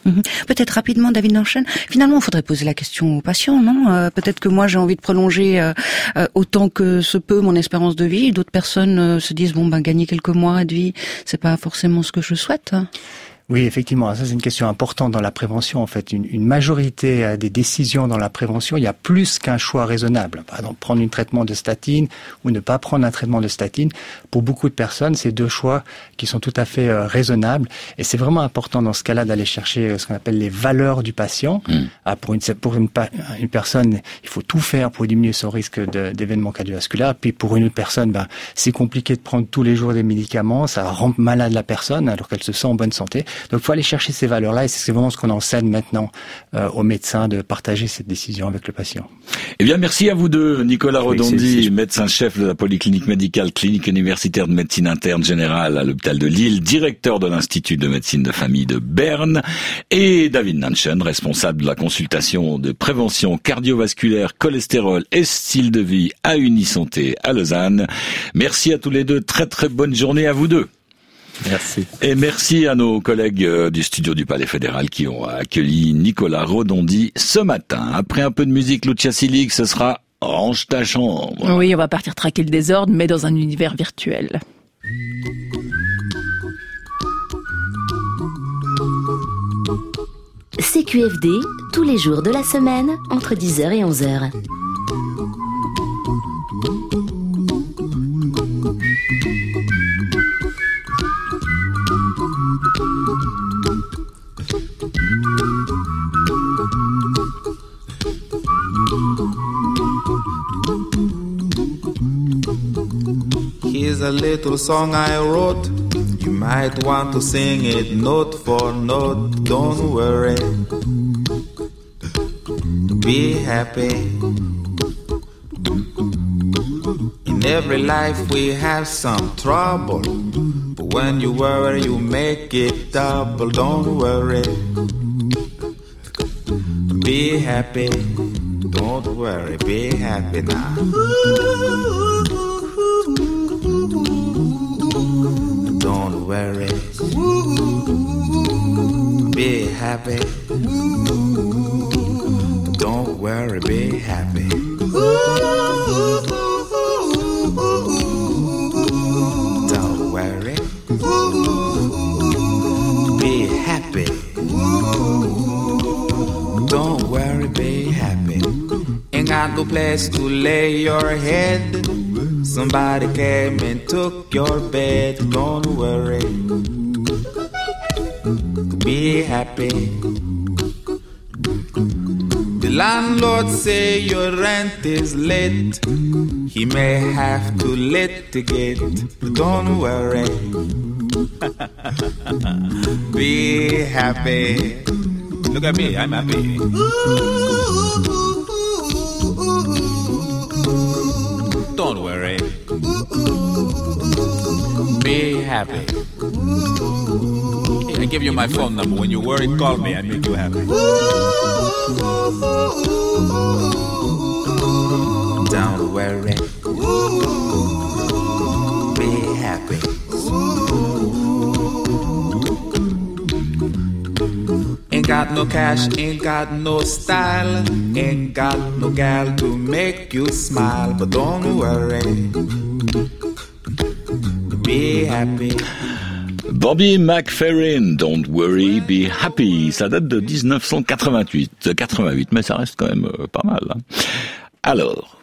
Peut-être rapidement, David Nanchen. Finalement, il faudrait poser la question aux patients, non? Peut-être que moi, j'ai envie de prolonger autant que se peut mon espérance de vie. D'autres personnes se disent gagner quelques mois de vie, c'est pas forcément ce que je souhaite. Oui, effectivement, ça c'est une question importante dans la prévention. En fait, une majorité des décisions dans la prévention, il y a plus qu'un choix raisonnable. Par exemple, prendre un traitement de statine ou ne pas prendre un traitement de statine. Pour beaucoup de personnes, c'est deux choix qui sont tout à fait raisonnables. Et c'est vraiment important dans ce cas-là d'aller chercher ce qu'on appelle les valeurs du patient. Pour une personne, il faut tout faire pour diminuer son risque d'événements cardiovasculaires. Puis pour une autre personne, c'est compliqué de prendre tous les jours des médicaments, ça rend malade la personne alors qu'elle se sent en bonne santé. Donc il faut aller chercher ces valeurs-là et c'est vraiment ce qu'on enseigne maintenant aux médecins, de partager cette décision avec le patient. Eh bien, merci à vous deux. Nicolas Rodondi, médecin-chef de la Polyclinique médicale clinique universitaire de médecine interne générale à l'hôpital de Lille, directeur de l'Institut de médecine de famille de Berne, et David Nanchen, responsable de la consultation de prévention cardiovasculaire, cholestérol et style de vie à Unisanté à Lausanne. Merci à tous les deux. Très très bonne journée à vous deux. Merci. Et merci à nos collègues du studio du Palais Fédéral qui ont accueilli Nicolas Rodondi ce matin. Après un peu de musique Lucia Silic, ce sera Range ta chambre. Oui, on va partir traquer le désordre, mais dans un univers virtuel. CQFD, tous les jours de la semaine, entre 10h et 11h. Here's a little song I wrote. You might want to sing it note for note. Don't worry. Be happy. In every life we have some trouble. But when you worry, you make it double. Don't worry. Be happy. Don't worry. Be happy now. Don't worry. Be happy. Don't worry, be happy. Don't worry. Be happy. Don't worry, be happy. Ain't got no place to lay your head. Somebody came and took your bed. Don't worry. Be happy. The landlord say your rent is late. He may have to litigate. Don't worry. Be happy. Look at me, I'm happy. Don't worry. Be happy. I give you my phone number. When you're worried, call me. I make you happy. Don't worry. Be happy. Ain't got no cash, ain't got no style, ain't got no gal to make you smile, but don't worry, be happy. Bobby McFerrin, Don't Worry, Be Happy. Ça date de 1988, 88, mais ça reste quand même pas mal. Hein. Alors.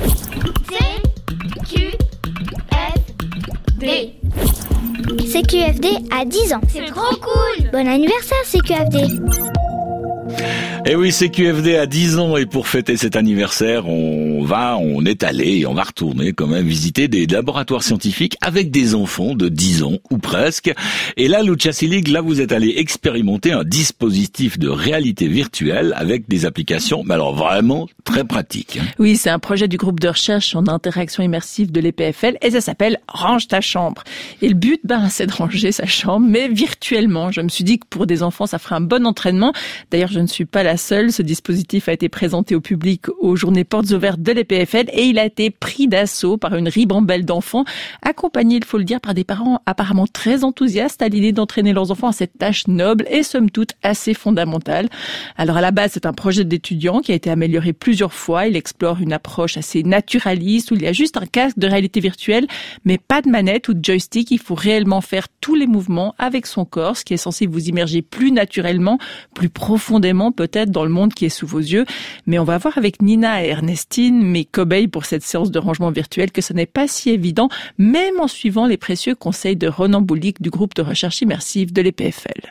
CQFD. CQFD a 10 ans. C'est trop cool. Bon anniversaire CQFD. Eh oui, CQFD a 10 ans et pour fêter cet anniversaire, on est allé et on va retourner quand même visiter des laboratoires scientifiques avec des enfants de 10 ans ou presque. Et là, Lucia Silic, là vous êtes allé expérimenter un dispositif de réalité virtuelle avec des applications, mais alors vraiment très pratiques. Hein. Oui, c'est un projet du groupe de recherche en interaction immersive de l'EPFL et ça s'appelle Range ta chambre. Et le but, c'est de ranger sa chambre, mais virtuellement. Je me suis dit que pour des enfants, ça ferait un bon entraînement. D'ailleurs, je ne ne suis pas la seule. Ce dispositif a été présenté au public aux journées portes ouvertes de l'EPFL et il a été pris d'assaut par une ribambelle d'enfants, accompagnés, il faut le dire, par des parents apparemment très enthousiastes à l'idée d'entraîner leurs enfants à cette tâche noble et somme toute assez fondamentale. Alors à la base, c'est un projet d'étudiant qui a été amélioré plusieurs fois. Il explore une approche assez naturaliste où il y a juste un casque de réalité virtuelle, mais pas de manette ou de joystick. Il faut réellement faire tous les mouvements avec son corps, ce qui est censé vous immerger plus naturellement, plus profondément peut-être dans le monde qui est sous vos yeux. Mais on va voir avec Nina et Ernestine, mes cobayes pour cette séance de rangement virtuel, que ce n'est pas si évident, même en suivant les précieux conseils de Ronan Boulic du groupe de recherche immersive de l'EPFL.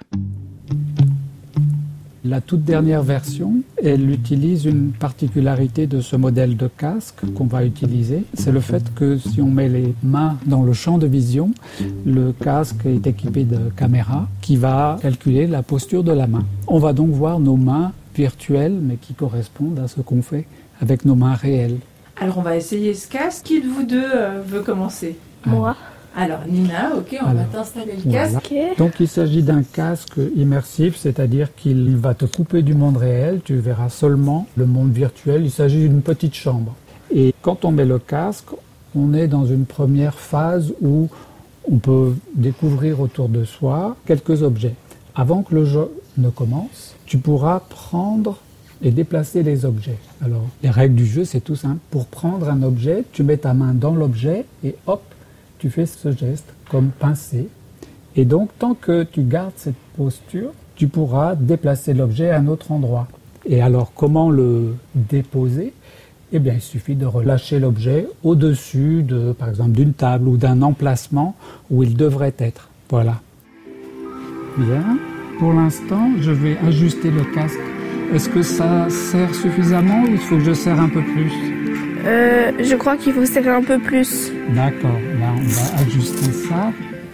La toute dernière version, elle utilise une particularité de ce modèle de casque qu'on va utiliser. C'est le fait que si on met les mains dans le champ de vision, le casque est équipé de caméras qui va calculer la posture de la main. On va donc voir nos mains virtuelles, mais qui correspondent à ce qu'on fait avec nos mains réelles. Alors on va essayer ce casque. Qui de vous deux veut commencer ? Moi. Alors Nina, ok, on va t'installer le casque. Okay. Donc il s'agit d'un casque immersif, c'est-à-dire qu'il va te couper du monde réel, tu verras seulement le monde virtuel, il s'agit d'une petite chambre. Et quand on met le casque, on est dans une première phase où on peut découvrir autour de soi quelques objets. Avant que le jeu ne commence, tu pourras prendre et déplacer les objets. Alors les règles du jeu, c'est tout simple. Pour prendre un objet, tu mets ta main dans l'objet et hop, tu fais ce geste comme pincer. Et donc, tant que tu gardes cette posture, tu pourras déplacer l'objet à un autre endroit. Et alors, comment le déposer ? Eh bien, il suffit de relâcher l'objet au-dessus, par exemple, d'une table ou d'un emplacement où il devrait être. Voilà. Bien. Pour l'instant, je vais ajuster le casque. Est-ce que ça serre suffisamment ou il faut que je serre un peu plus ? Je crois qu'il faut serrer un peu plus. D'accord, là on va ajuster ça.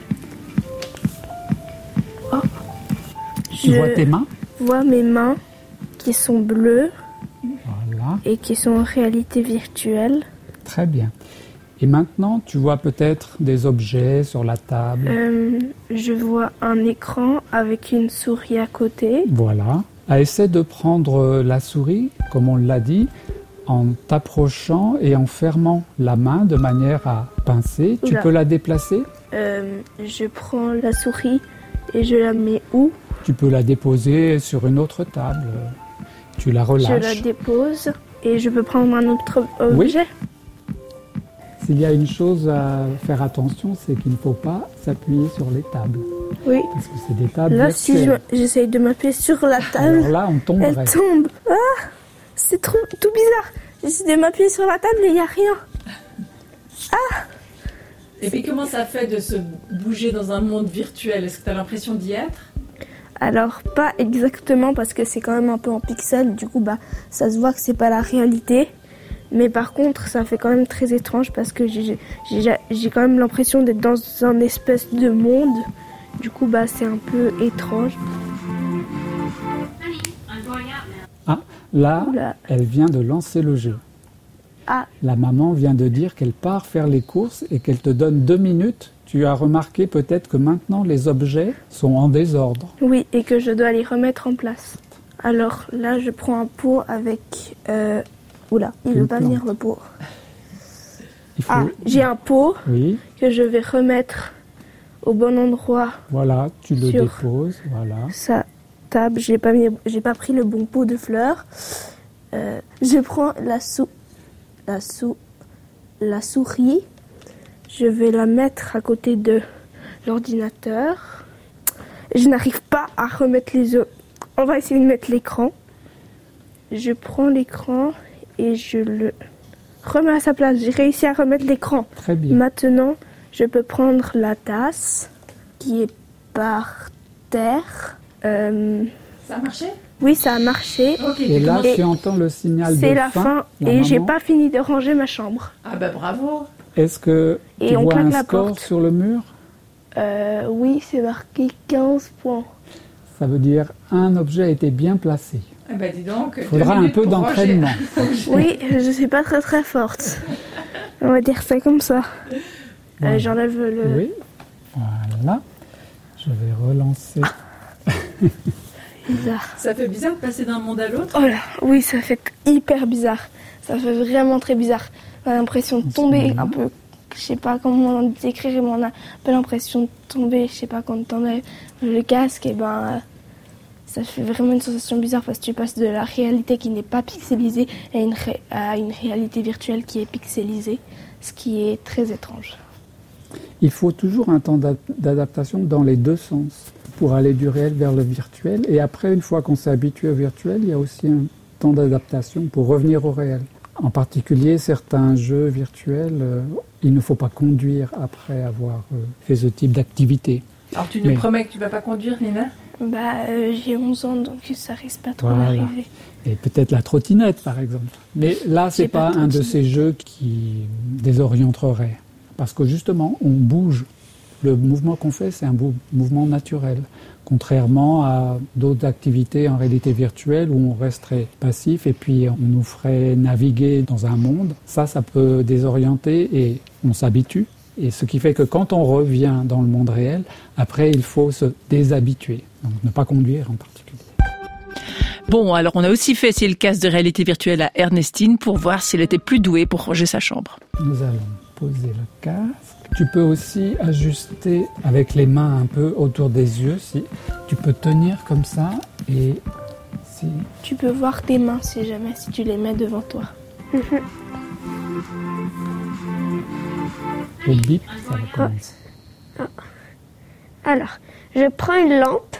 Oh. Tu vois tes mains ? Je vois mes mains qui sont bleues. Voilà. Et qui sont en réalité virtuelle. Très bien. Et maintenant, tu vois peut-être des objets sur la table. Je vois un écran avec une souris à côté. Voilà. Essaie de prendre la souris, comme on l'a dit, en t'approchant et en fermant la main de manière à pincer. Oula. Tu peux la déplacer ? Je prends la souris et je la mets où ? Tu peux la déposer sur une autre table. Tu la relâches. Je la dépose et je peux prendre un autre objet ? Oui. S'il y a une chose à faire attention, c'est qu'il ne faut pas s'appuyer sur les tables. Oui. Parce que c'est des tables là, virtuelles. Si j'essaye de m'appuyer sur la table, alors là, on tomberait. Elle tombe. Ah, c'est tout bizarre. J'essaie de m'appuyer sur la table et il n'y a rien. Ah. Et puis comment ça fait de se bouger dans un monde virtuel ? Est-ce que tu as l'impression d'y être ? Alors, pas exactement parce que c'est quand même un peu en pixels. Du coup, ça se voit que c'est pas la réalité. Mais par contre, ça fait quand même très étrange parce que j'ai quand même l'impression d'être dans un espèce de monde. Du coup, c'est un peu étrange. Ah, là, elle vient de lancer le jeu. Ah. La maman vient de dire qu'elle part faire les courses et qu'elle te donne 2 minutes. Tu as remarqué peut-être que maintenant les objets sont en désordre. Oui, et que je dois les remettre en place. Alors là, je prends un pot avec... Oula, il ne veut pas venir le pot. J'ai un pot que je vais remettre au bon endroit. Voilà, tu le déposes, voilà. Sa table, j'ai pas pris le bon pot de fleurs. Je prends la souris. Je vais la mettre à côté de l'ordinateur. Je n'arrive pas à remettre les autres. On va essayer de mettre l'écran. Je prends l'écran et je le remets à sa place. J'ai réussi à remettre l'écran. Très bien. Maintenant, je peux prendre la tasse qui est par terre. Ça a marché ? Oui, ça a marché. Okay, et là, tu entends le signal de fin. C'est la fin et j'ai pas fini de ranger ma chambre. Ah bravo. Est-ce que tu vois un score sur le mur ? Oui, c'est marqué 15 points. Ça veut dire un objet a été bien placé. Dis donc. Il faudra un peu d'entraînement. Oui, je suis pas très forte. On va dire ça comme ça. Voilà. J'enlève le... Oui, voilà. Je vais relancer. bizarre. Ça fait bizarre de passer d'un monde à l'autre? Oh là, oui, ça fait hyper bizarre. Ça fait vraiment très bizarre. On a l'impression de tomber un peu, je sais pas comment décrire, mais on a un peu l'impression de tomber, je sais pas, quand t'enlèves le casque, et ça fait vraiment une sensation bizarre parce que tu passes de la réalité qui n'est pas pixelisée à une réalité virtuelle qui est pixelisée, ce qui est très étrange. Il faut toujours un temps d'adaptation dans les deux sens pour aller du réel vers le virtuel. Et après, une fois qu'on s'est habitué au virtuel, il y a aussi un temps d'adaptation pour revenir au réel. En particulier, certains jeux virtuels, il ne faut pas conduire après avoir fait ce type d'activité. Alors tu nous promets que tu ne vas pas conduire, Nina ? J'ai 11 ans, donc ça risque pas trop voilà. d'arriver. Et peut-être la trottinette, par exemple. Mais là, c'est pas un de ces jeux qui désorienterait. Parce que justement, on bouge. Le mouvement qu'on fait, c'est un mouvement naturel. Contrairement à d'autres activités en réalité virtuelle où on resterait passif et puis on nous ferait naviguer dans un monde. Ça peut désorienter et on s'habitue. Et ce qui fait que quand on revient dans le monde réel, après, il faut se déshabituer. Donc ne pas conduire en particulier. Bon, alors on a aussi fait essayer le casque de réalité virtuelle à Ernestine pour voir si elle était plus douée pour ranger sa chambre. Nous allons poser le casque. Tu peux aussi ajuster avec les mains un peu autour des yeux. Si tu peux tenir comme ça et si... Tu peux voir tes mains si tu les mets devant toi. Au bip, ça va commencer. Alors, je prends une lampe.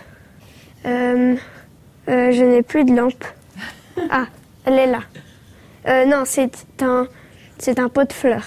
Je n'ai plus de lampe. Ah, elle est là. Non, c'est un pot de fleurs.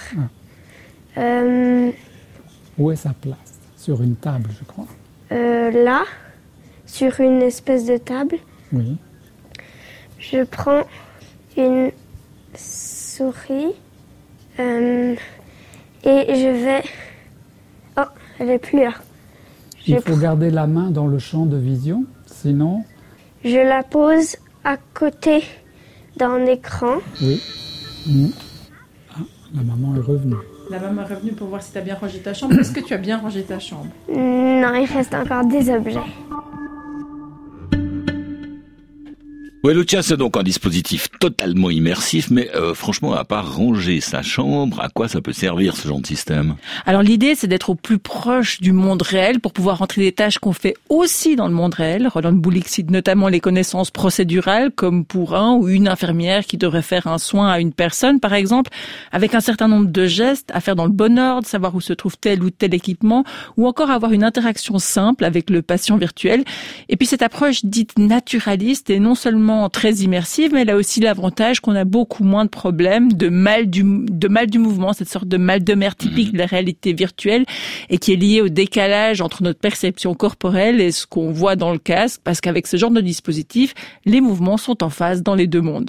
Où est sa place? Sur une table, je crois. Là, sur une espèce de table. Oui. Je prends une souris et je vais... Oh, elle est plus là. Il faut garder la main dans le champ de vision, sinon... Je la pose à côté d'un écran. Oui. Ah, la maman est revenue. La maman est revenue pour voir si tu as bien rangé ta chambre. Est-ce que tu as bien rangé ta chambre? Non, il reste encore des objets. Ouais, Lucia, c'est donc un dispositif totalement immersif, mais franchement, à part ranger sa chambre, à quoi ça peut servir ce genre de système? Alors l'idée, c'est d'être au plus proche du monde réel pour pouvoir rentrer des tâches qu'on fait aussi dans le monde réel. Roland Boulic cite notamment les connaissances procédurales, comme pour un ou une infirmière qui devrait faire un soin à une personne, par exemple, avec un certain nombre de gestes à faire dans le bon ordre, savoir où se trouve tel ou tel équipement, ou encore avoir une interaction simple avec le patient virtuel. Et puis cette approche dite naturaliste est non seulement très immersive, mais elle a aussi l'avantage qu'on a beaucoup moins de problèmes de mal du mouvement, cette sorte de mal de mer typique de la réalité virtuelle et qui est lié au décalage entre notre perception corporelle et ce qu'on voit dans le casque, parce qu'avec ce genre de dispositif, les mouvements sont en phase dans les deux mondes.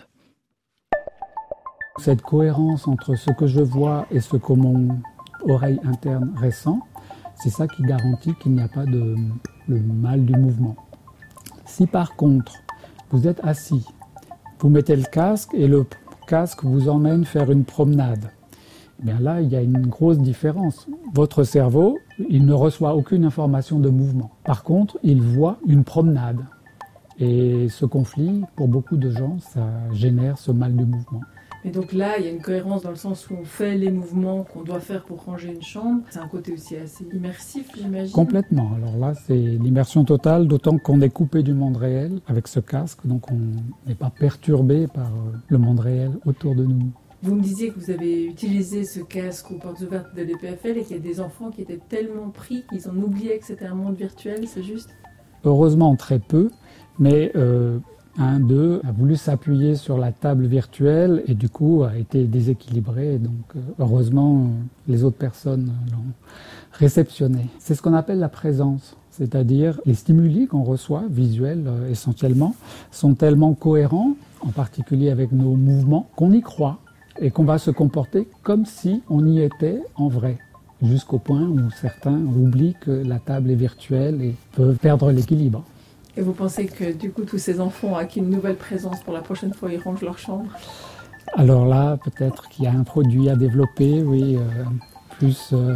Cette cohérence entre ce que je vois et ce que mon oreille interne ressent, c'est ça qui garantit qu'il n'y a pas le mal du mouvement. Si par contre, vous êtes assis, vous mettez le casque et le casque vous emmène faire une promenade. Eh bien là, il y a une grosse différence. Votre cerveau, il ne reçoit aucune information de mouvement. Par contre, il voit une promenade. Et ce conflit, pour beaucoup de gens, ça génère ce mal du mouvement. Et donc là, il y a une cohérence dans le sens où on fait les mouvements qu'on doit faire pour ranger une chambre. C'est un côté aussi assez immersif, j'imagine. Complètement. Alors là, c'est l'immersion totale, d'autant qu'on est coupé du monde réel avec ce casque, donc on n'est pas perturbé par le monde réel autour de nous. Vous me disiez que vous avez utilisé ce casque aux portes ouvertes de l'EPFL et qu'il y a des enfants qui étaient tellement pris qu'ils en oubliaient que c'était un monde virtuel, c'est juste? Heureusement, très peu, mais... un d'eux a voulu s'appuyer sur la table virtuelle et du coup a été déséquilibré. Donc heureusement, les autres personnes l'ont réceptionné. C'est ce qu'on appelle la présence, c'est-à-dire les stimuli qu'on reçoit, visuels essentiellement, sont tellement cohérents, en particulier avec nos mouvements, qu'on y croit et qu'on va se comporter comme si on y était en vrai. Jusqu'au point où certains oublient que la table est virtuelle et peuvent perdre l'équilibre. Et vous pensez que du coup tous ces enfants ont acquis une nouvelle présence pour la prochaine fois ils rangent leur chambre? Alors là, peut-être qu'il y a un produit à développer, oui,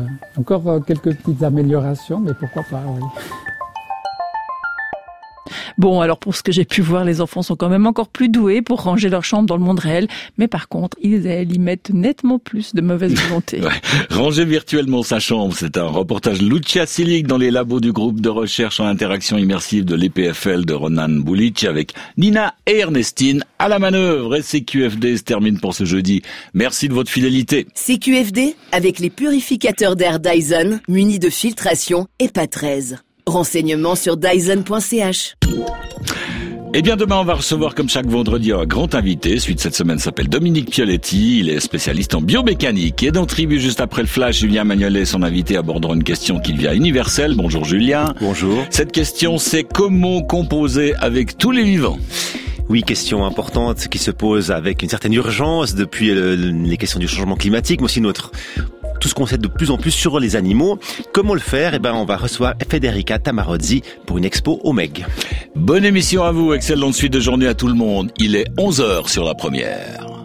encore quelques petites améliorations, mais pourquoi pas, oui. Bon, alors pour ce que j'ai pu voir, les enfants sont quand même encore plus doués pour ranger leur chambre dans le monde réel. Mais par contre, ils y mettent nettement plus de mauvaise volonté. Ouais. Ranger virtuellement sa chambre, c'est un reportage Lucia Silic dans les labos du groupe de recherche en interaction immersive de l'EPFL de Ronan Bulic avec Nina et Ernestine à la manœuvre. Et CQFD se termine pour ce jeudi. Merci de votre fidélité. CQFD avec les purificateurs d'air Dyson munis de filtration EPA 13. Renseignements sur dyson.ch. Eh bien, demain, on va recevoir, comme chaque vendredi, un grand invité. Celui de cette semaine s'appelle Dominique Pioletti. Il est spécialiste en biomécanique. Et dans Tribu, juste après le flash, Julien Magnolet, son invité, abordera une question qui devient universelle. Bonjour, Julien. Bonjour. Cette question, c'est comment composer avec tous les vivants? Oui, question importante qui se pose avec une certaine urgence depuis les questions du changement climatique, mais aussi tout ce qu'on sait de plus en plus sur les animaux. Comment le faire? Eh ben, on va recevoir Federica Tamarozzi pour une expo au MEG. Bonne émission à vous, excellente suite de journée à tout le monde. Il est 11h sur la première.